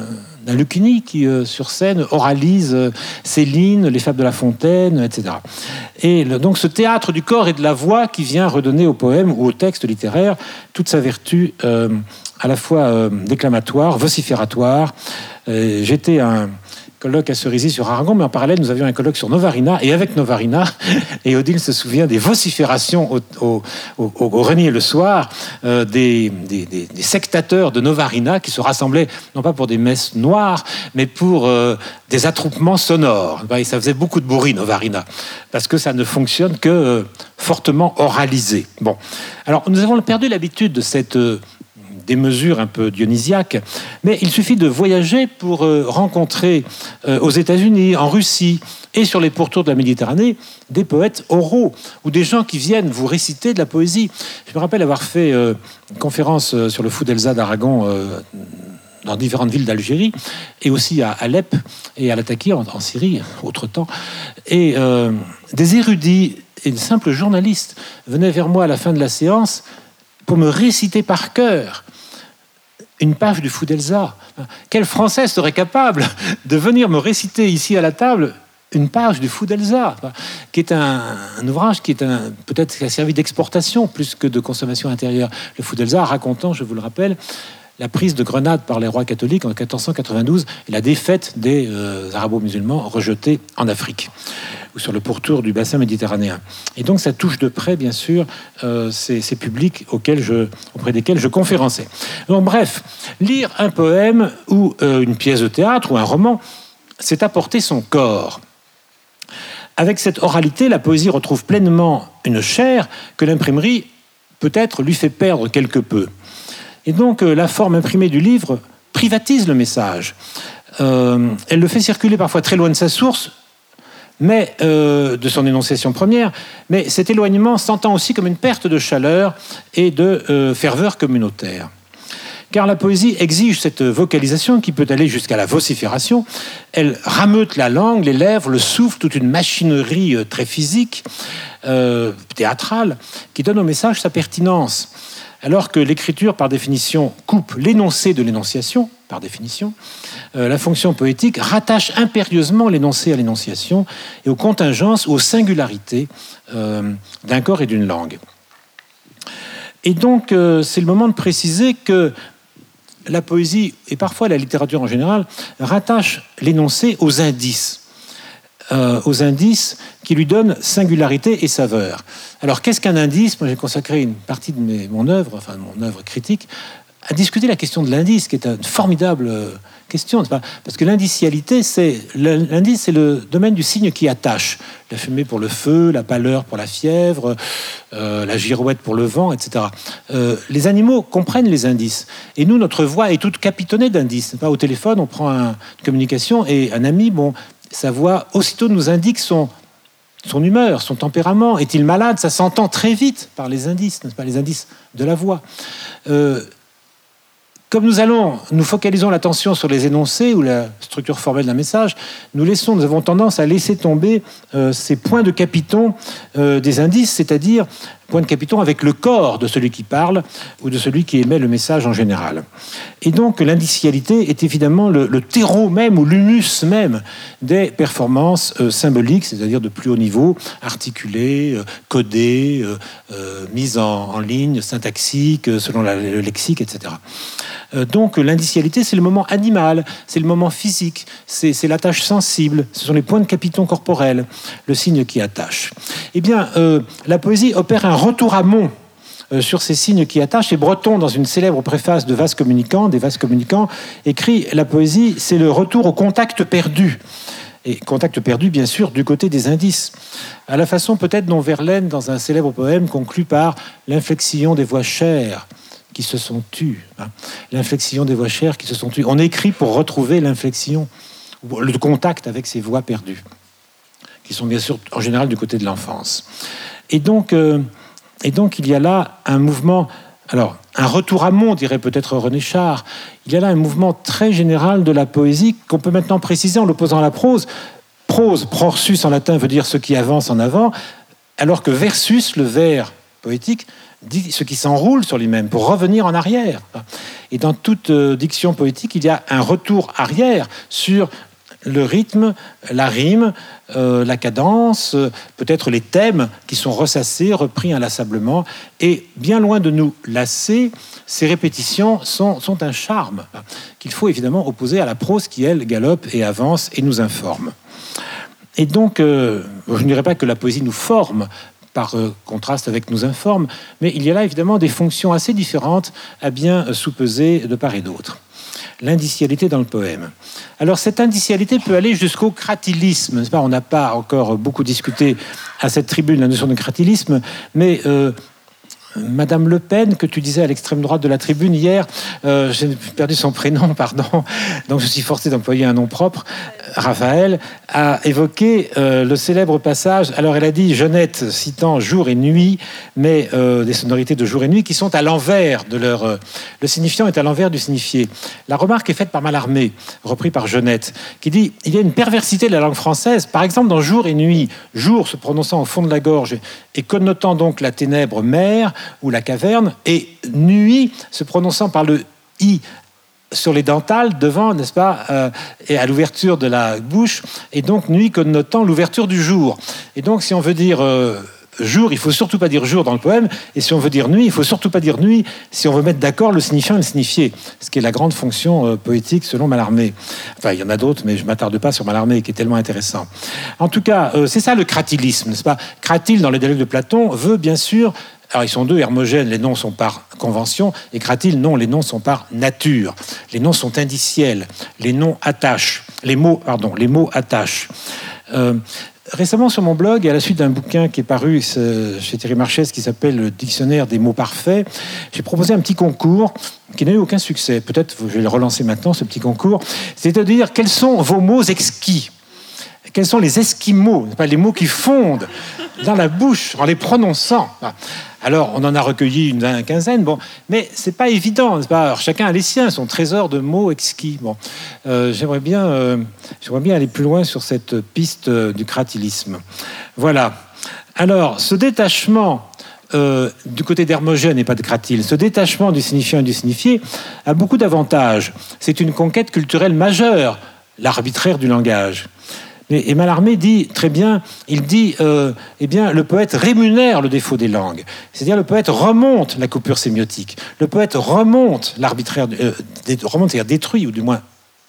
Speaker 2: Lucchini qui, sur scène, oralise Céline, les Fables de La Fontaine, etc. Et donc ce théâtre du corps et de la voix qui vient redonner au poème ou au texte littéraire toute sa vertu à la fois déclamatoire, vocifératoire. J'étais un colloque à Cerisy sur Aragon, mais en parallèle, nous avions un colloque sur Novarina, et avec Novarina, et Odile se souvient des vociférations au Renier le soir, des sectateurs de Novarina qui se rassemblaient, non pas pour des messes noires, mais pour des attroupements sonores. Et ça faisait beaucoup de bruit, Novarina, parce que ça ne fonctionne que fortement oralisé. Bon. Alors, nous avons perdu l'habitude de cette des mesures un peu dionysiaques, mais il suffit de voyager pour rencontrer aux États-Unis, en Russie et sur les pourtours de la Méditerranée des poètes oraux ou des gens qui viennent vous réciter de la poésie. Je me rappelle avoir fait une conférence sur le Foudelza d'Aragon dans différentes villes d'Algérie et aussi à Alep et à Latakia en Syrie, autre temps. Et des érudits et de simples journalistes venaient vers moi à la fin de la séance pour me réciter par cœur une page du Foudelza. Quel Français serait capable de venir me réciter ici à la table une page du Foudelza, qui est un ouvrage qui est peut-être qui a servi d'exportation plus que de consommation intérieure. Le Foudelza racontant, je vous le rappelle, la prise de Grenade par les rois catholiques en 1492 et la défaite des arabo-musulmans rejetés en Afrique ou sur le pourtour du bassin méditerranéen. Et donc ça touche de près, bien sûr, ces publics auprès desquels je conférençais. Donc bref, lire un poème ou une pièce de théâtre ou un roman, c'est apporter son corps. Avec cette oralité, la poésie retrouve pleinement une chair que l'imprimerie, peut-être, lui fait perdre quelque peu. Et donc, la forme imprimée du livre privatise le message. Elle le fait circuler parfois très loin de sa source, mais de son énonciation première, mais cet éloignement s'entend aussi comme une perte de chaleur et de ferveur communautaire. Car la poésie exige cette vocalisation qui peut aller jusqu'à la vocifération. Elle rameute la langue, les lèvres, le souffle, toute une machinerie très physique, théâtrale, qui donne au message sa pertinence. Alors que l'écriture, par définition, coupe l'énoncé de l'énonciation, par définition, la fonction poétique rattache impérieusement l'énoncé à l'énonciation et aux contingences ou aux singularités d'un corps et d'une langue. Et donc, c'est le moment de préciser que la poésie, et parfois la littérature en général, rattache l'énoncé aux indices qui lui donnent singularité et saveur. Alors, qu'est-ce qu'un indice ? Moi, j'ai consacré une partie de mon œuvre critique, à discuter la question de l'indice, qui est une formidable question. Parce que l'indicialité, l'indice, c'est le domaine du signe qui attache. La fumée pour le feu, la pâleur pour la fièvre, la girouette pour le vent, etc. Les animaux comprennent les indices. Et nous, notre voix est toute capitonnée d'indices. Au téléphone, on prend une communication et un ami, sa voix, aussitôt nous indique son humeur, son tempérament. Est-il malade ? Ça s'entend très vite par les indices, n'est-ce pas ? Les indices de la voix. Comme nous focalisons l'attention sur les énoncés ou la structure formelle d'un message, nous avons tendance à laisser tomber ces points de capiton des indices, c'est-à-dire point de capiton avec le corps de celui qui parle ou de celui qui émet le message en général. Et donc l'indicialité est évidemment le terreau même ou l'humus même des performances symboliques, c'est-à-dire de plus haut niveau, articulées, codées, mises en ligne, syntaxiques, selon le lexique, etc. Donc l'indicialité, c'est le moment animal, c'est le moment physique, c'est l'attache sensible, ce sont les points de capiton corporels, le signe qui attache. Eh bien, la poésie opère un retour amont sur ces signes qui attachent. Et Breton, dans une célèbre préface des vases communicants, écrit « La poésie, c'est le retour au contact perdu ». Et contact perdu, bien sûr, du côté des indices. À la façon peut-être dont Verlaine, dans un célèbre poème, conclut par « l'inflexion des voix chères » qui se sont tues. L'inflexion des voix chères qui se sont tues. On écrit pour retrouver l'inflexion, le contact avec ces voix perdues, qui sont bien sûr en général du côté de l'enfance. Et donc il y a là un mouvement, alors un retour amont, dirait peut-être René Char. Il y a là un mouvement très général de la poésie qu'on peut maintenant préciser en l'opposant à la prose. Prose, prorsus en latin, veut dire ce qui avance en avant, alors que versus, le vers poétique, dit ce qui s'enroule sur lui-même pour revenir en arrière. Et dans toute diction poétique, il y a un retour arrière sur le rythme, la rime, la cadence, peut-être les thèmes qui sont ressassés, repris inlassablement. Et bien loin de nous lasser, ces répétitions sont un charme qu'il faut évidemment opposer à la prose qui, elle, galope et avance et nous informe. Et donc, je ne dirais pas que la poésie nous forme par contraste avec nous informe, mais il y a là évidemment des fonctions assez différentes à bien sous-peser de part et d'autre. L'indicialité dans le poème. Alors cette indicialité peut aller jusqu'au cratilisme, n'est-ce pas ? On n'a pas encore beaucoup discuté à cette tribune la notion de cratilisme, mais Madame Le Pen, que tu disais à l'extrême droite de la tribune hier, j'ai perdu son prénom, pardon, donc je suis forcé d'employer un nom propre, Raphaël, a évoqué le célèbre passage. Alors elle a dit, Jeunette, citant jour et nuit, mais des sonorités de jour et nuit qui sont à l'envers de leur... le signifiant est à l'envers du signifié. La remarque est faite par Mallarmé, repris par Jeunette, qui dit, il y a une perversité de la langue française, par exemple dans jour et nuit, jour se prononçant au fond de la gorge et connotant donc la ténèbre mer ou la caverne, et nuit se prononçant par le i sur les dentales devant, n'est-ce pas, et à l'ouverture de la bouche, et donc nuit connotant l'ouverture du jour. Et donc si on veut dire jour, il faut surtout pas dire jour dans le poème, et si on veut dire nuit, il faut surtout pas dire nuit si on veut mettre d'accord le signifiant et le signifié, ce qui est la grande fonction poétique selon Mallarmé. Enfin, il y en a d'autres, mais je m'attarde pas sur Mallarmé, qui est tellement intéressant. En tout cas, c'est ça le cratilisme, n'est-ce pas ? Cratyle, dans les dialogues de Platon, veut bien sûr... Alors, ils sont deux, Hermogène, les noms sont par convention, et Cratyle, non, les noms sont par nature. Les noms sont indiciels, les noms attachent, les mots attachent. Récemment, sur mon blog, et à la suite d'un bouquin qui est paru chez Thierry Marchès, qui s'appelle Le Dictionnaire des mots parfaits, j'ai proposé un petit concours qui n'a eu aucun succès. Peut-être je vais le relancer maintenant, ce petit concours. C'est-à-dire, quels sont vos mots exquis ? Quels sont les esquimaux, pas les mots qui fondent dans la bouche en les prononçant ? Alors, on en a recueilli une quinzaine, bon, mais c'est pas évident, n'est-ce pas ? Alors, chacun a les siens, son trésor de mots exquis. Bon, j'aimerais bien aller plus loin sur cette piste du cratilisme. Voilà. Alors, ce détachement du côté d'Hermogène et pas de Cratyle, ce détachement du signifiant et du signifié a beaucoup d'avantages. C'est une conquête culturelle majeure, l'arbitraire du langage. Et Mallarmé dit très bien, il dit, eh bien, le poète rémunère le défaut des langues. C'est-à-dire, le poète remonte la coupure sémiotique. Le poète remonte l'arbitraire, remonte, c'est-à-dire détruit, ou du moins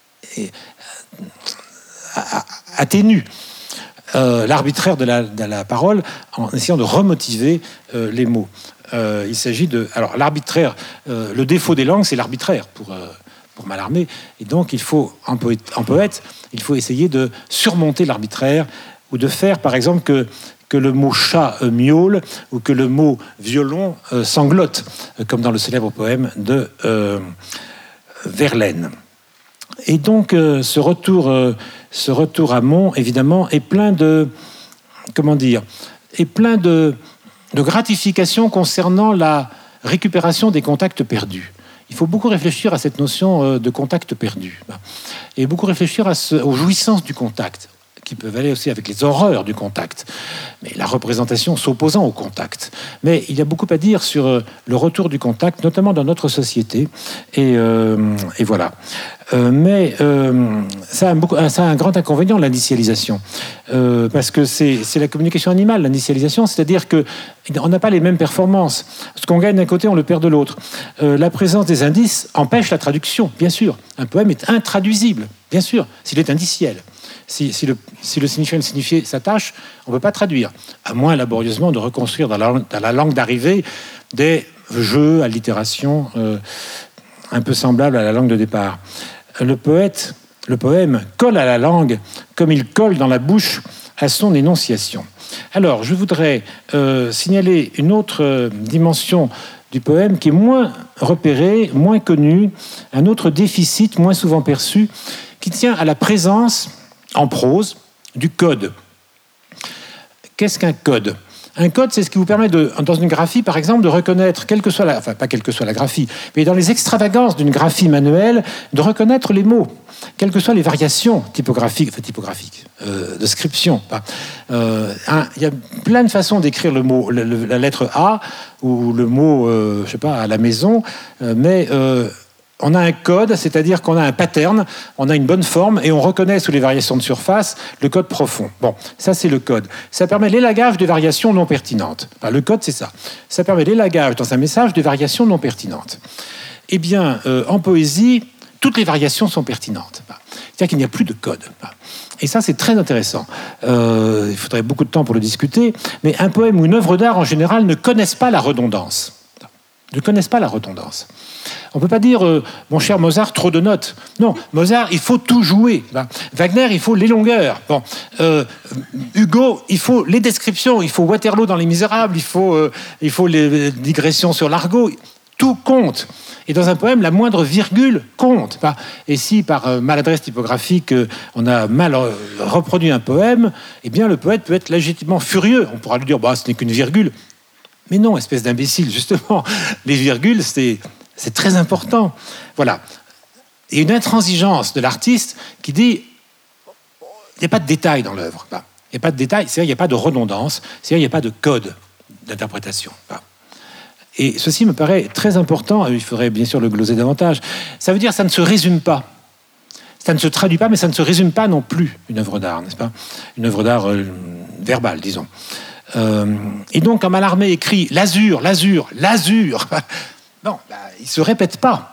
Speaker 2: atténue l'arbitraire de la parole en essayant de remotiver les mots. Il s'agit de... Alors, l'arbitraire, le défaut des langues, c'est l'arbitraire pour Mallarmé. Et donc, il faut, en poète, il faut essayer de surmonter l'arbitraire ou de faire, par exemple, que le mot chat miaule ou que le mot violon sanglote, comme dans le célèbre poème de Verlaine. Et donc, ce retour à Mont, évidemment, est plein de... Comment dire ? Est plein de gratification concernant la récupération des contacts perdus. Il faut beaucoup réfléchir à cette notion de contact perdu et beaucoup réfléchir aux jouissances du contact, qui peuvent aller aussi avec les horreurs du contact, mais la représentation s'opposant au contact. Mais il y a beaucoup à dire sur le retour du contact, notamment dans notre société, et voilà. Mais ça a un grand inconvénient, l'indicialisation, parce que c'est la communication animale, l'indicialisation, c'est-à-dire qu'on n'a pas les mêmes performances. Ce qu'on gagne d'un côté, on le perd de l'autre. La présence des indices empêche la traduction, bien sûr. Un poème est intraduisible, bien sûr, s'il est indiciel. Si le signifiant et le signifié s'attachent, on ne peut pas traduire, à moins laborieusement de reconstruire dans la langue d'arrivée des jeux, allitérations un peu semblables à la langue de départ. Le poème colle à la langue comme il colle dans la bouche à son énonciation. Alors, je voudrais signaler une autre dimension du poème qui est moins repérée, moins connue, un autre déficit moins souvent perçu, qui tient à la présence en prose du code. Qu'est-ce qu'un code ? Un code, c'est ce qui vous permet, dans une graphie, par exemple, de reconnaître, pas quelle que soit la graphie, mais dans les extravagances d'une graphie manuelle, de reconnaître les mots, quelles que soient les variations typographiques, de scription. Il y a plein de façons d'écrire le mot, la lettre A, ou le mot, à la maison, mais on a un code, c'est-à-dire qu'on a un pattern, on a une bonne forme et on reconnaît sous les variations de surface le code profond. Bon, ça c'est le code. Ça permet l'élagage de variations non pertinentes. Enfin, le code c'est ça. Ça permet l'élagage dans un message de variations non pertinentes. Eh bien, en poésie, toutes les variations sont pertinentes. C'est-à-dire qu'il n'y a plus de code. Et ça, c'est très intéressant. Il faudrait beaucoup de temps pour le discuter, mais un poème ou une œuvre d'art, en général, ne connaissent pas la redondance. On ne peut pas dire, mon cher Mozart, trop de notes. Non, Mozart, il faut tout jouer. Wagner, il faut les longueurs. Bon, Hugo, il faut les descriptions. Il faut Waterloo dans Les Misérables. Il faut les digressions sur l'argot. Tout compte. Et dans un poème, la moindre virgule compte. Et si, par maladresse typographique, on a mal reproduit un poème, eh bien, le poète peut être légitimement furieux. On pourra lui dire, ce n'est qu'une virgule. Mais non, espèce d'imbécile, justement. Les virgules, c'est très important. Voilà. Et une intransigeance de l'artiste qui dit il n'y a pas de détail dans l'œuvre. Il n'y a pas de détail, c'est-à-dire il n'y a pas de redondance, c'est-à-dire il n'y a pas de code d'interprétation. Et ceci me paraît très important. Il faudrait bien sûr le gloser davantage. Ça veut dire que ça ne se résume pas. Ça ne se traduit pas, mais ça ne se résume pas non plus, une œuvre d'art, n'est-ce pas? Une œuvre d'art verbale, disons. Et donc, quand Mallarmé écrit « l'azur, l'azur, l'azur », non, il ne se répète pas.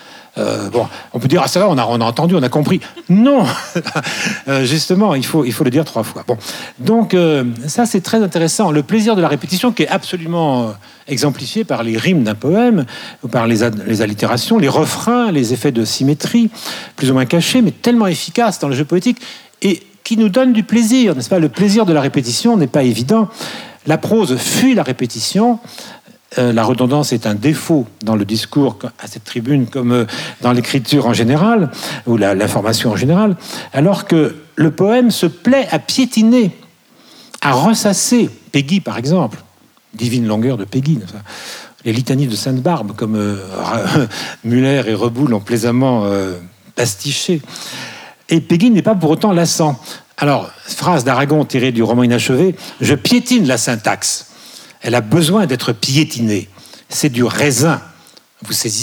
Speaker 2: On peut dire « ah, ça va, on a entendu, on a compris ». Non, justement, il faut le dire 3 fois. Bon. Donc, ça, c'est très intéressant. Le plaisir de la répétition, qui est absolument exemplifié par les rimes d'un poème, ou par les allitérations, les refrains, les effets de symétrie, plus ou moins cachés, mais tellement efficaces dans le jeu poétique, et qui nous donne du plaisir, n'est-ce pas? Le plaisir de la répétition n'est pas évident. La prose fuit la répétition. La redondance est un défaut dans le discours à cette tribune, comme dans l'écriture en général, ou l'information en général, alors que le poème se plaît à piétiner, à ressasser. Peggy, par exemple, divine longueur de Peggy, les litanies de Sainte-Barbe, comme Muller et Reboul l'ont plaisamment pastiché. Et Peggy n'est pas pour autant lassant. Alors, phrase d'Aragon tirée du roman inachevé, « Je piétine la syntaxe. Elle a besoin d'être piétinée. C'est du raisin. Vous saisissez. »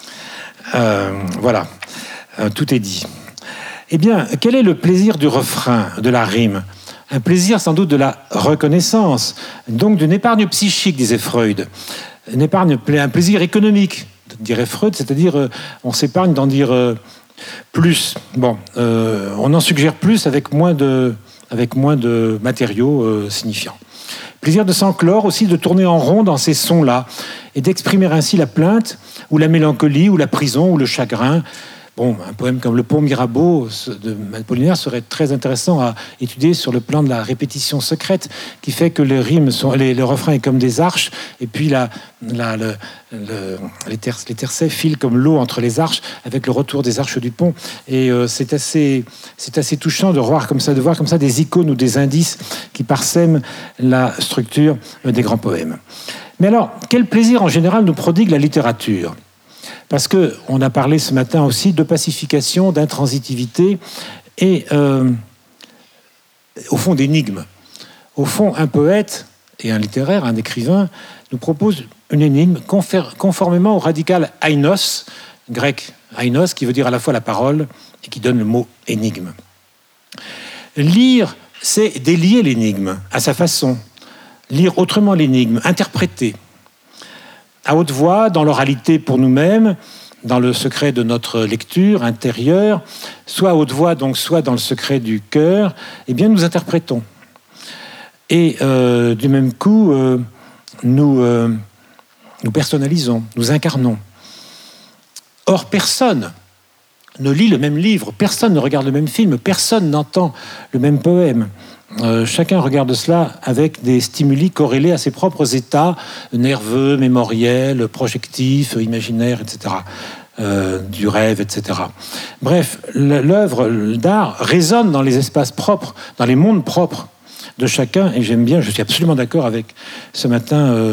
Speaker 2: Voilà, tout est dit. Eh bien, quel est le plaisir du refrain, de la rime? Un plaisir sans doute de la reconnaissance, donc d'une épargne psychique, disait Freud. Un plaisir économique, dirait Freud, c'est-à-dire on s'épargne d'en dire... plus. Bon, on en suggère plus avec moins de matériaux signifiants. Plaisir de s'enclore aussi, de tourner en rond dans ces sons-là et d'exprimer ainsi la plainte ou la mélancolie ou la prison ou le chagrin. Bon, un poème comme le Pont Mirabeau de Apollinaire serait très intéressant à étudier sur le plan de la répétition secrète qui fait que les rimes le refrain est comme des arches et puis les tercets filent comme l'eau entre les arches avec le retour des arches du pont. Et c'est assez touchant de voir comme ça des icônes ou des indices qui parsèment la structure des grands poèmes. Mais alors, quel plaisir en général nous prodigue la littérature ? Parce qu'on a parlé ce matin aussi de pacification, d'intransitivité et, au fond, d'énigmes. Au fond, un poète et un littéraire, un écrivain, nous propose une énigme conformément au radical ainos, grec ainos, qui veut dire à la fois la parole et qui donne le mot énigme. Lire, c'est délier l'énigme à sa façon. Lire autrement l'énigme, interpréter. À haute voix, dans l'oralité pour nous-mêmes, dans le secret de notre lecture intérieure, soit à haute voix, donc soit dans le secret du cœur, eh bien nous interprétons. Et du même coup, nous personnalisons, nous incarnons. Or, personne ne lit le même livre, personne ne regarde le même film, personne n'entend le même poème. Chacun regarde cela avec des stimuli corrélés à ses propres états nerveux, mémoriels, projectifs, imaginaires, etc. Du rêve, etc. Bref, l'œuvre d'art résonne dans les espaces propres, dans les mondes propres de chacun. Et j'aime bien, je suis absolument d'accord avec ce matin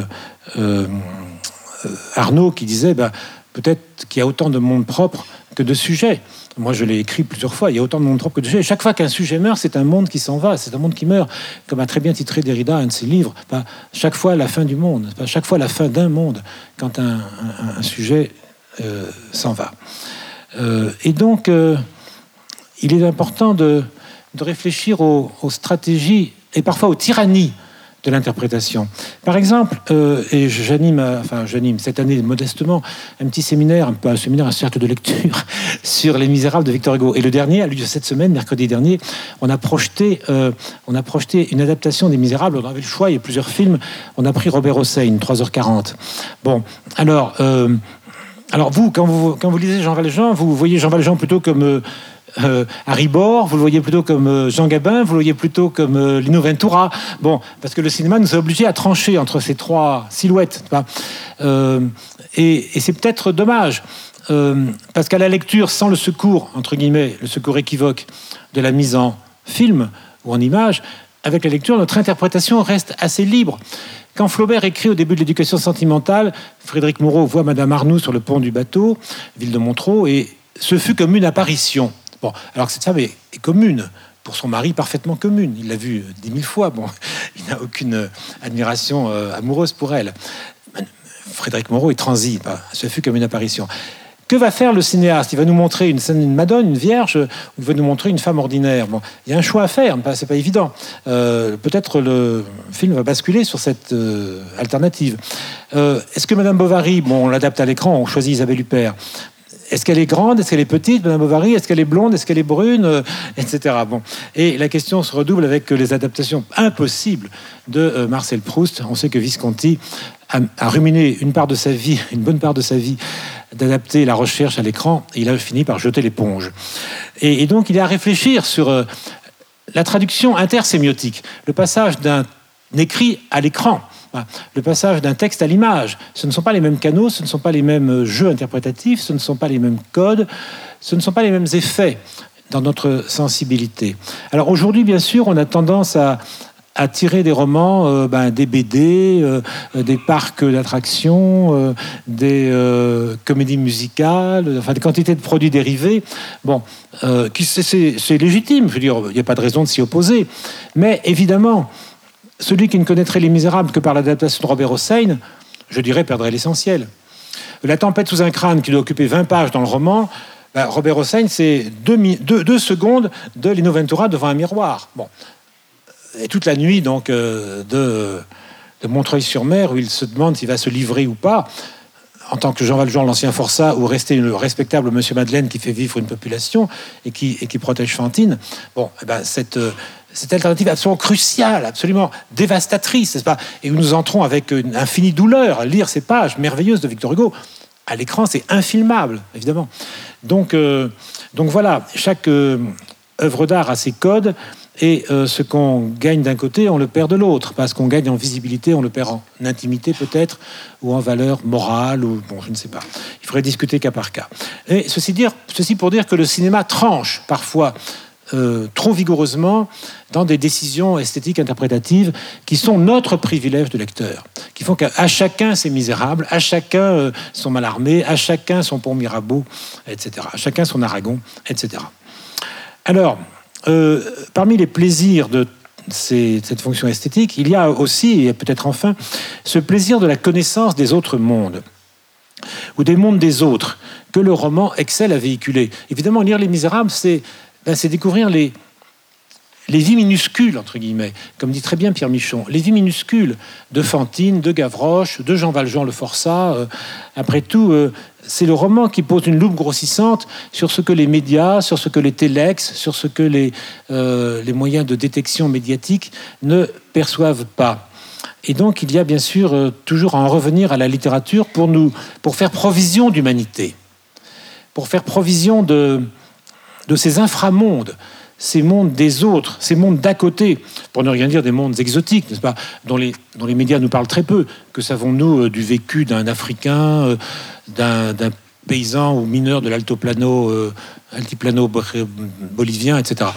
Speaker 2: Arnaud qui disait peut-être qu'il y a autant de monde propre que de sujets. Moi, je l'ai écrit plusieurs fois, il y a autant de monde propre que de sujets. Chaque fois qu'un sujet meurt, c'est un monde qui s'en va, c'est un monde qui meurt. Comme a très bien titré Derrida, un de ses livres, chaque fois la fin du monde, chaque fois la fin d'un monde, quand un sujet s'en va. Et donc, il est important de réfléchir aux stratégies et parfois aux tyrannies de l'interprétation. Par exemple, et j'anime cette année modestement un petit séminaire, un cercle de lecture sur Les Misérables de Victor Hugo. Et le dernier a lieu cette semaine, mercredi dernier. On a projeté une adaptation des Misérables. On avait le choix, il y a plusieurs films. On a pris Robert Hossein, 3h40. Bon, alors vous, quand vous lisez Jean Valjean, vous voyez Jean Valjean plutôt comme Harry Bor, vous le voyez plutôt comme Jean Gabin, vous le voyez plutôt comme Lino Ventura. Bon, parce que le cinéma nous a obligés à trancher entre ces trois silhouettes. Et c'est peut-être dommage, parce qu'à la lecture, sans le secours, entre guillemets, le secours équivoque de la mise en film ou en image, avec la lecture, notre interprétation reste assez libre. Quand Flaubert écrit au début de l'éducation sentimentale, Frédéric Moreau voit Madame Arnoux sur le pont du bateau, ville de Montreux, et ce fut comme une apparition. Bon, alors que cette femme est commune, pour son mari parfaitement commune. Il l'a vue 10 000 fois. Bon, il n'a aucune admiration amoureuse pour elle. Frédéric Moreau est transi. Ce fut comme une apparition. Que va faire le cinéaste? Il va nous montrer une scène, une Madone, une Vierge, ou il va nous montrer une femme ordinaire. Bon, il y a un choix à faire, c'est pas évident. Peut-être le film va basculer sur cette alternative. Est-ce que Madame Bovary, on l'adapte à l'écran, on choisit Isabelle Huppert. Est-ce qu'elle est grande? Est-ce qu'elle est petite, Madame Bovary? Est-ce qu'elle est blonde? Est-ce qu'elle est brune? Etc. Bon. Et la question se redouble avec les adaptations impossibles de Marcel Proust. On sait que Visconti a ruminé une bonne part de sa vie, d'adapter la recherche à l'écran, et il a fini par jeter l'éponge. Et donc, il y a à réfléchir sur la traduction intersémiotique, le passage d'un écrit à l'écran, le passage d'un texte à l'image. Ce ne sont pas les mêmes canaux, ce ne sont pas les mêmes jeux interprétatifs, ce ne sont pas les mêmes codes, ce ne sont pas les mêmes effets dans notre sensibilité. Alors aujourd'hui, bien sûr, on a tendance à tirer des romans, des BD, des parcs d'attractions, des comédies musicales, des quantités de produits dérivés. Bon, c'est légitime, je veux dire, il n'y a pas de raison de s'y opposer. Mais évidemment, celui qui ne connaîtrait Les Misérables que par l'adaptation de Robert Hossein, je dirais, perdrait l'essentiel. La tempête sous un crâne, qui doit occuper 20 pages dans le roman, Robert Hossein, c'est 2 secondes de Lino Ventura devant un miroir. Bon. Et toute la nuit, donc, de Montreuil-sur-Mer, où il se demande s'il va se livrer ou pas, en tant que Jean Valjean, l'ancien forçat, ou rester le respectable Monsieur Madeleine qui fait vivre une population et qui protège Fantine. Bon, cette alternative absolument cruciale, absolument dévastatrice, n'est-ce pas? Et où nous entrons avec une infinie douleur à lire ces pages merveilleuses de Victor Hugo. À l'écran, c'est infilmable, évidemment. Donc voilà, chaque œuvre d'art a ses codes, et ce qu'on gagne d'un côté, on le perd de l'autre. Parce qu'on gagne en visibilité, on le perd en intimité peut-être, ou en valeur morale, ou bon, je ne sais pas. Il faudrait discuter cas par cas. Et ceci pour dire que le cinéma tranche parfois trop vigoureusement dans des décisions esthétiques interprétatives qui sont notre privilège de lecteur, qui font qu'à chacun ses Misérables, à chacun son Mallarmé, à chacun son Pont Mirabeau, etc. À chacun son Aragon, etc. Alors, parmi les plaisirs de cette fonction esthétique, il y a aussi, et peut-être enfin, ce plaisir de la connaissance des autres mondes, ou des mondes des autres, que le roman excelle à véhiculer. Évidemment, lire Les Misérables, c'est découvrir les vies minuscules, entre guillemets, comme dit très bien Pierre Michon, les vies minuscules de Fantine, de Gavroche, de Jean Valjean le forçat. Après tout, c'est le roman qui pose une loupe grossissante sur ce que les médias, sur ce que les téléx, sur ce que les moyens de détection médiatique ne perçoivent pas. Et donc, il y a bien sûr toujours à en revenir à la littérature pour faire provision d'humanité, pour faire provision de ces inframondes, ces mondes des autres, ces mondes d'à côté, pour ne rien dire des mondes exotiques, n'est-ce pas, dont les médias nous parlent très peu. Que savons-nous du vécu d'un Africain, d'un paysan ou mineur de l'altiplano bolivien, etc.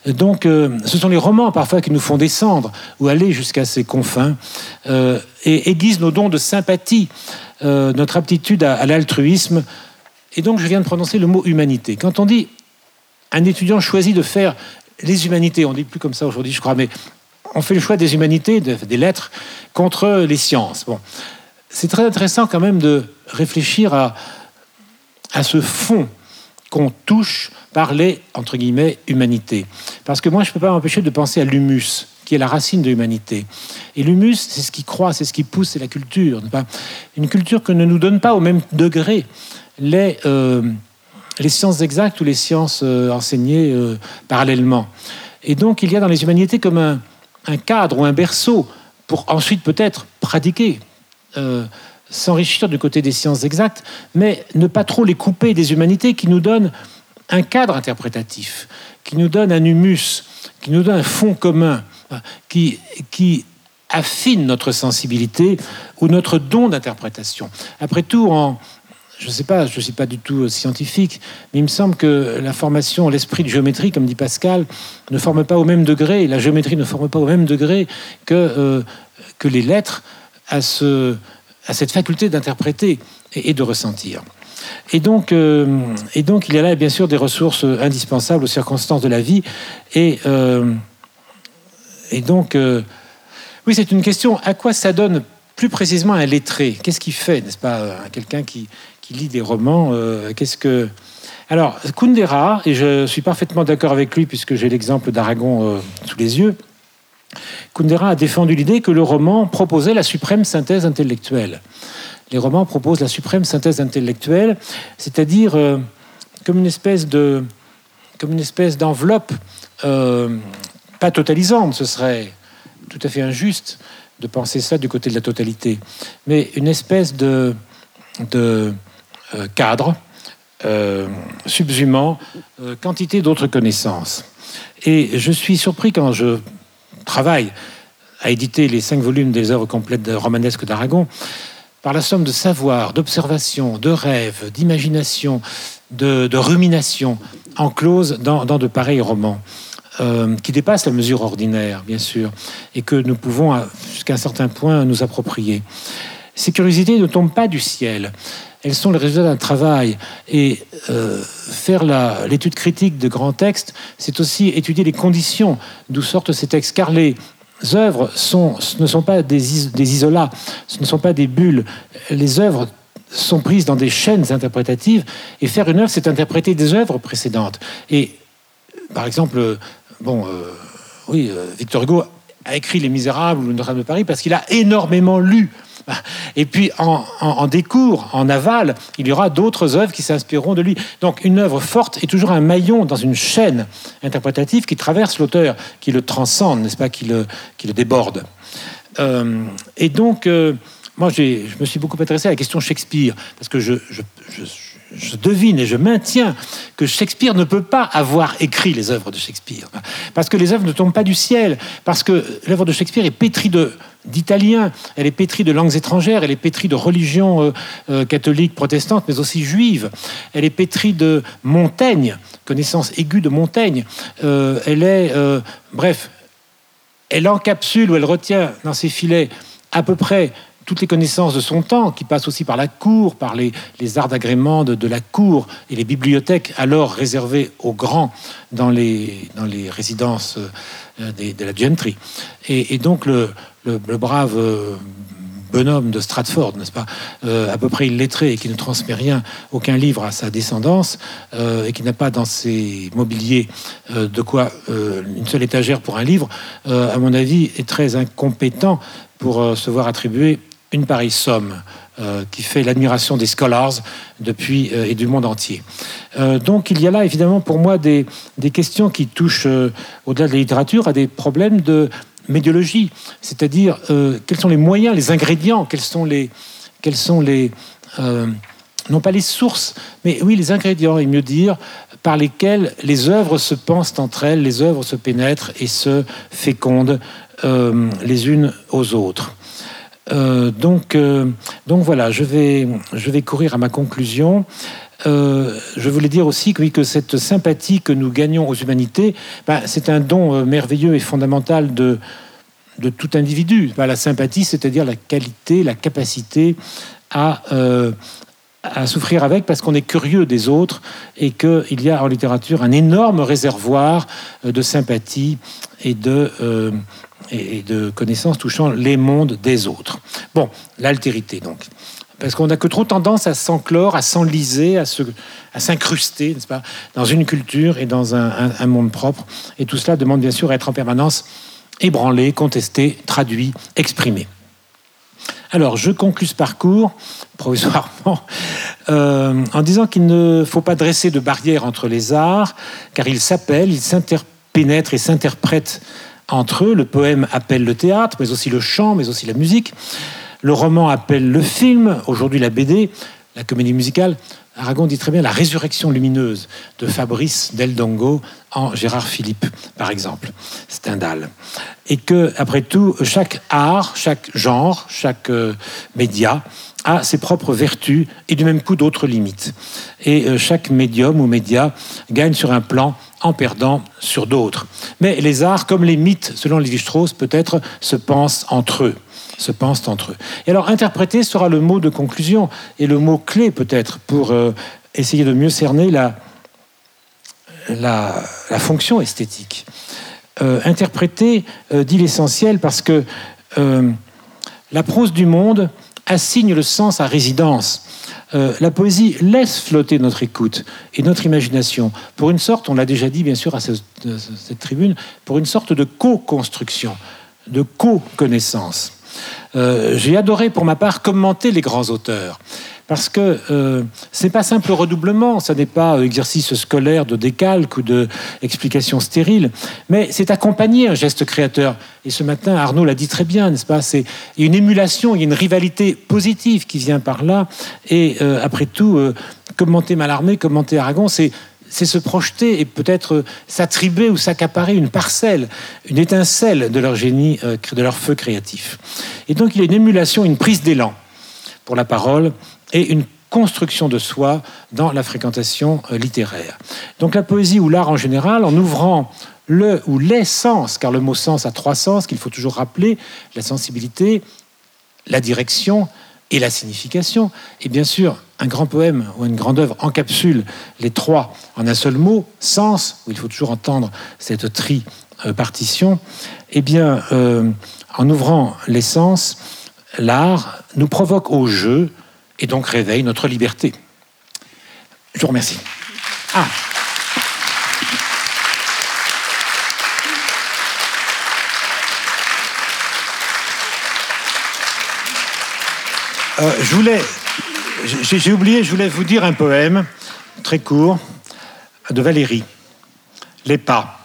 Speaker 2: Donc, ce sont les romans parfois qui nous font descendre ou aller jusqu'à ces confins et aiguisent nos dons de sympathie, notre aptitude à l'altruisme. Et donc, je viens de prononcer le mot humanité. Quand on dit un étudiant choisit de faire les humanités, on ne dit plus comme ça aujourd'hui, je crois, mais on fait le choix des humanités, des lettres, contre les sciences. Bon. C'est très intéressant quand même de réfléchir à ce fond qu'on touche par les, entre guillemets, humanités. Parce que moi, je ne peux pas m'empêcher de penser à l'humus, qui est la racine de l'humanité. Et l'humus, c'est ce qui croît, c'est ce qui pousse, c'est la culture. Une culture que ne nous donne pas au même degré les sciences exactes ou les sciences enseignées parallèlement. Et donc, il y a dans les humanités comme un cadre ou un berceau pour ensuite peut-être pratiquer, s'enrichir du côté des sciences exactes, mais ne pas trop les couper des humanités qui nous donnent un cadre interprétatif, qui nous donne un humus, qui nous donne un fond commun, qui affine notre sensibilité ou notre don d'interprétation. Après tout, je ne sais pas, je ne suis pas du tout scientifique, mais il me semble que la formation, l'esprit de géométrie, comme dit Pascal, ne forme pas au même degré, la géométrie ne forme pas au même degré que les lettres à cette faculté d'interpréter et de ressentir. Et donc, il y a là, bien sûr, des ressources indispensables aux circonstances de la vie. Et donc, oui, c'est une question, à quoi ça donne plus précisément un lettré? Qu'est-ce qu'il fait, n'est-ce pas, quelqu'un qui lit des romans, Alors, Kundera, et je suis parfaitement d'accord avec lui puisque j'ai l'exemple d'Aragon sous les yeux, Kundera a défendu l'idée que le roman proposait la suprême synthèse intellectuelle. Les romans proposent la suprême synthèse intellectuelle, c'est-à-dire comme une espèce d'enveloppe pas totalisante, ce serait tout à fait injuste de penser ça du côté de la totalité, mais une espèce de cadre subsumant quantité d'autres connaissances. Et je suis surpris quand je travaille à éditer les 5 volumes des œuvres complètes romanesques d'Aragon, par la somme de savoir, d'observation, de rêve, d'imagination, de rumination enclose dans de pareils romans, qui dépassent la mesure ordinaire, bien sûr, et que nous pouvons, jusqu'à un certain point, nous approprier. Ces curiosités ne tombent pas du ciel. Elles sont le résultat d'un travail. Et faire l'étude critique de grands textes, c'est aussi étudier les conditions d'où sortent ces textes. Car les œuvres ne sont pas des isolats, ce ne sont pas des bulles. Les œuvres sont prises dans des chaînes interprétatives. Et faire une œuvre, c'est interpréter des œuvres précédentes. Et, par exemple, Victor Hugo a écrit Les Misérables ou Notre-Dame de Paris parce qu'il a énormément lu. Et puis, en décours, en aval, il y aura d'autres œuvres qui s'inspireront de lui. Donc, une œuvre forte est toujours un maillon dans une chaîne interprétative qui traverse l'auteur, qui le transcende, n'est-ce pas, qui le déborde. Et donc, moi, je me suis beaucoup intéressé à la question Shakespeare, parce que je devine et je maintiens que Shakespeare ne peut pas avoir écrit les œuvres de Shakespeare, parce que les œuvres ne tombent pas du ciel, parce que l'œuvre de Shakespeare est pétrie d'italien, elle est pétrie de langues étrangères, elle est pétrie de religions catholiques, protestantes, mais aussi juives, elle est pétrie de Montaigne, connaissance aiguë de Montaigne, elle encapsule ou elle retient dans ses filets à peu près toutes les connaissances de son temps, qui passent aussi par la cour, par les arts d'agrément de la cour et les bibliothèques alors réservées aux grands dans les résidences de la gentry. Et donc le brave bonhomme de Stratford, n'est-ce pas, à peu près illettré et qui ne transmet rien, aucun livre à sa descendance, et qui n'a pas dans ses mobiliers de quoi une seule étagère pour un livre, à mon avis, est très incompétent pour se voir attribuer une pareille somme qui fait l'admiration des scholars depuis et du monde entier. Donc il y a là évidemment pour moi des questions qui touchent au-delà de la littérature à des problèmes de médiologie, c'est-à-dire quels sont les moyens, les ingrédients, quels sont les non pas les sources, mais oui les ingrédients, et mieux dire, par lesquels les œuvres se pensent entre elles, les œuvres se pénètrent et se fécondent les unes aux autres. Donc voilà, je vais courir à ma conclusion. je voulais dire aussi que, oui, que cette sympathie que nous gagnons aux humanités, c'est un don merveilleux et fondamental de tout individu. La sympathie, c'est-à-dire la qualité, la capacité à souffrir avec, parce qu'on est curieux des autres et qu'il y a en littérature un énorme réservoir de sympathie et de connaissances touchant les mondes des autres. Bon, l'altérité donc. Parce qu'on n'a que trop tendance à s'enclore, à s'enliser, à s'incruster, n'est-ce pas, dans une culture et dans un monde propre. Et tout cela demande bien sûr à être en permanence ébranlé, contesté, traduit, exprimé. Alors, je conclus ce parcours, provisoirement, en disant qu'il ne faut pas dresser de barrière entre les arts, car ils s'appellent, ils s'interpénètrent et s'interprètent entre eux. Le poème appelle le théâtre, mais aussi le chant, mais aussi la musique. Le roman appelle le film, aujourd'hui la BD, la comédie musicale. Aragon dit très bien la résurrection lumineuse de Fabrice Del Dongo en Gérard Philippe, par exemple, Stendhal. Et que, après tout, chaque art, chaque genre, chaque média a ses propres vertus et du même coup d'autres limites. Et chaque médium ou média gagne sur un plan en perdant sur d'autres. Mais les arts, comme les mythes, selon Lévi-Strauss, peut-être se pensent entre eux. Et alors, interpréter sera le mot de conclusion et le mot clé peut-être pour essayer de mieux cerner la fonction esthétique. Interpréter dit l'essentiel parce que la prose du monde assigne le sens à résidence. La poésie laisse flotter notre écoute et notre imagination pour une sorte, on l'a déjà dit bien sûr à cette tribune, pour une sorte de co-construction, de co-connaissance. J'ai adoré pour ma part commenter les grands auteurs parce que c'est pas simple redoublement, ça n'est pas exercice scolaire de décalque ou de explication stérile, mais c'est accompagner un geste créateur. Et ce matin, Arnaud l'a dit très bien, n'est-ce pas ? C'est une émulation, il y a une rivalité positive qui vient par là. Et après tout, commenter Mallarmé, commenter Aragon, c'est se projeter et peut-être s'attribuer ou s'accaparer une parcelle, une étincelle de leur génie, de leur feu créatif. Et donc il y a une émulation, une prise d'élan pour la parole et une construction de soi dans la fréquentation littéraire. Donc la poésie ou l'art en général, en ouvrant le ou les sens, car le mot sens a 3 sens qu'il faut toujours rappeler, la sensibilité, la direction et la signification. Et bien sûr, un grand poème ou une grande œuvre encapsule les 3 en un seul mot, sens, où il faut toujours entendre cette tripartition. Eh bien, en ouvrant les sens, l'art nous provoque au jeu et donc réveille notre liberté. Je vous remercie. J'ai oublié, je voulais vous dire un poème très court de Valérie, Les Pas.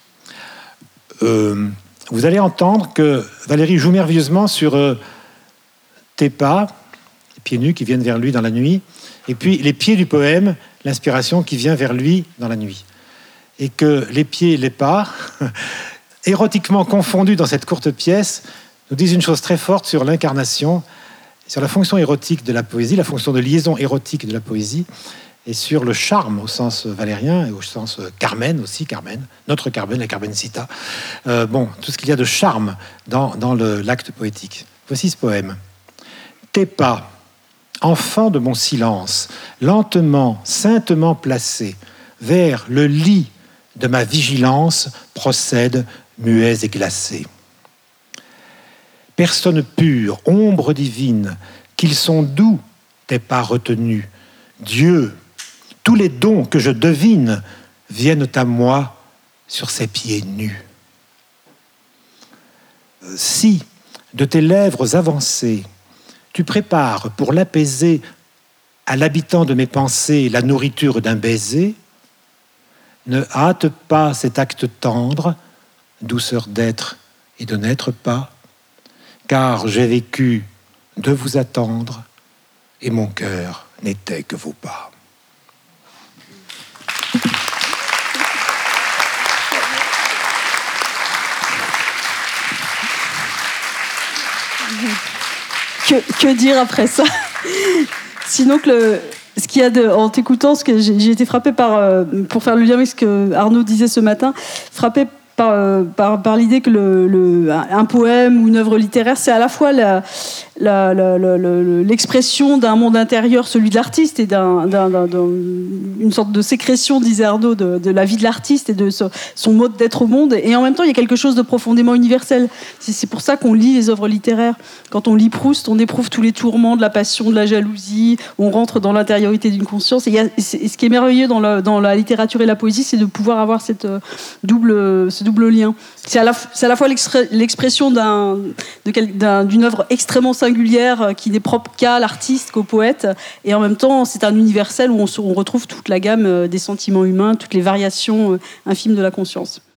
Speaker 2: Vous allez entendre que Valérie joue merveilleusement sur tes pas, les pieds nus qui viennent vers lui dans la nuit, et puis les pieds du poème, l'inspiration qui vient vers lui dans la nuit. Et que les pieds et les pas, érotiquement confondus dans cette courte pièce, nous disent une chose très forte sur l'incarnation, sur la fonction érotique de la poésie, la fonction de liaison érotique de la poésie, et sur le charme au sens valérien et au sens Carmen aussi, Carmen, notre Carmen, la Carmencita. Tout ce qu'il y a de charme dans l'acte poétique. Voici ce poème. Tes pas, enfant de mon silence, lentement, saintement placés, vers le lit de ma vigilance, procèdent muets et glacés. Personne pure, ombre divine, qu'ils sont doux, tes pas retenus. Dieu, tous les dons que je devine viennent à moi sur ces pieds nus. Si, de tes lèvres avancées, tu prépares pour l'apaiser à l'habitant de mes pensées la nourriture d'un baiser, ne hâte pas cet acte tendre, douceur d'être et de n'être pas, car j'ai vécu de vous attendre et mon cœur n'était que vos pas.
Speaker 1: Que dire après ça ? Sinon que ce qu'il y a en t'écoutant, j'ai été frappée pour faire le lien avec ce que Arnaud disait ce matin, frappée par l'idée que un poème ou une œuvre littéraire, c'est à la fois l'expression d'un monde intérieur, celui de l'artiste, et une sorte de sécrétion, disait Arnaud, de la vie de l'artiste et de son mode d'être au monde. Et en même temps, il y a quelque chose de profondément universel. C'est pour ça qu'on lit les œuvres littéraires. Quand on lit Proust, on éprouve tous les tourments de la passion, de la jalousie, on rentre dans l'intériorité d'une conscience. Et ce qui est merveilleux dans la littérature et la poésie, c'est de pouvoir avoir ce double lien. C'est à la fois l'expression d'une œuvre extrêmement singulière qui n'est propre qu'à l'artiste, qu'au poète, et en même temps c'est un universel où on retrouve toute la gamme des sentiments humains, toutes les variations infimes de la conscience.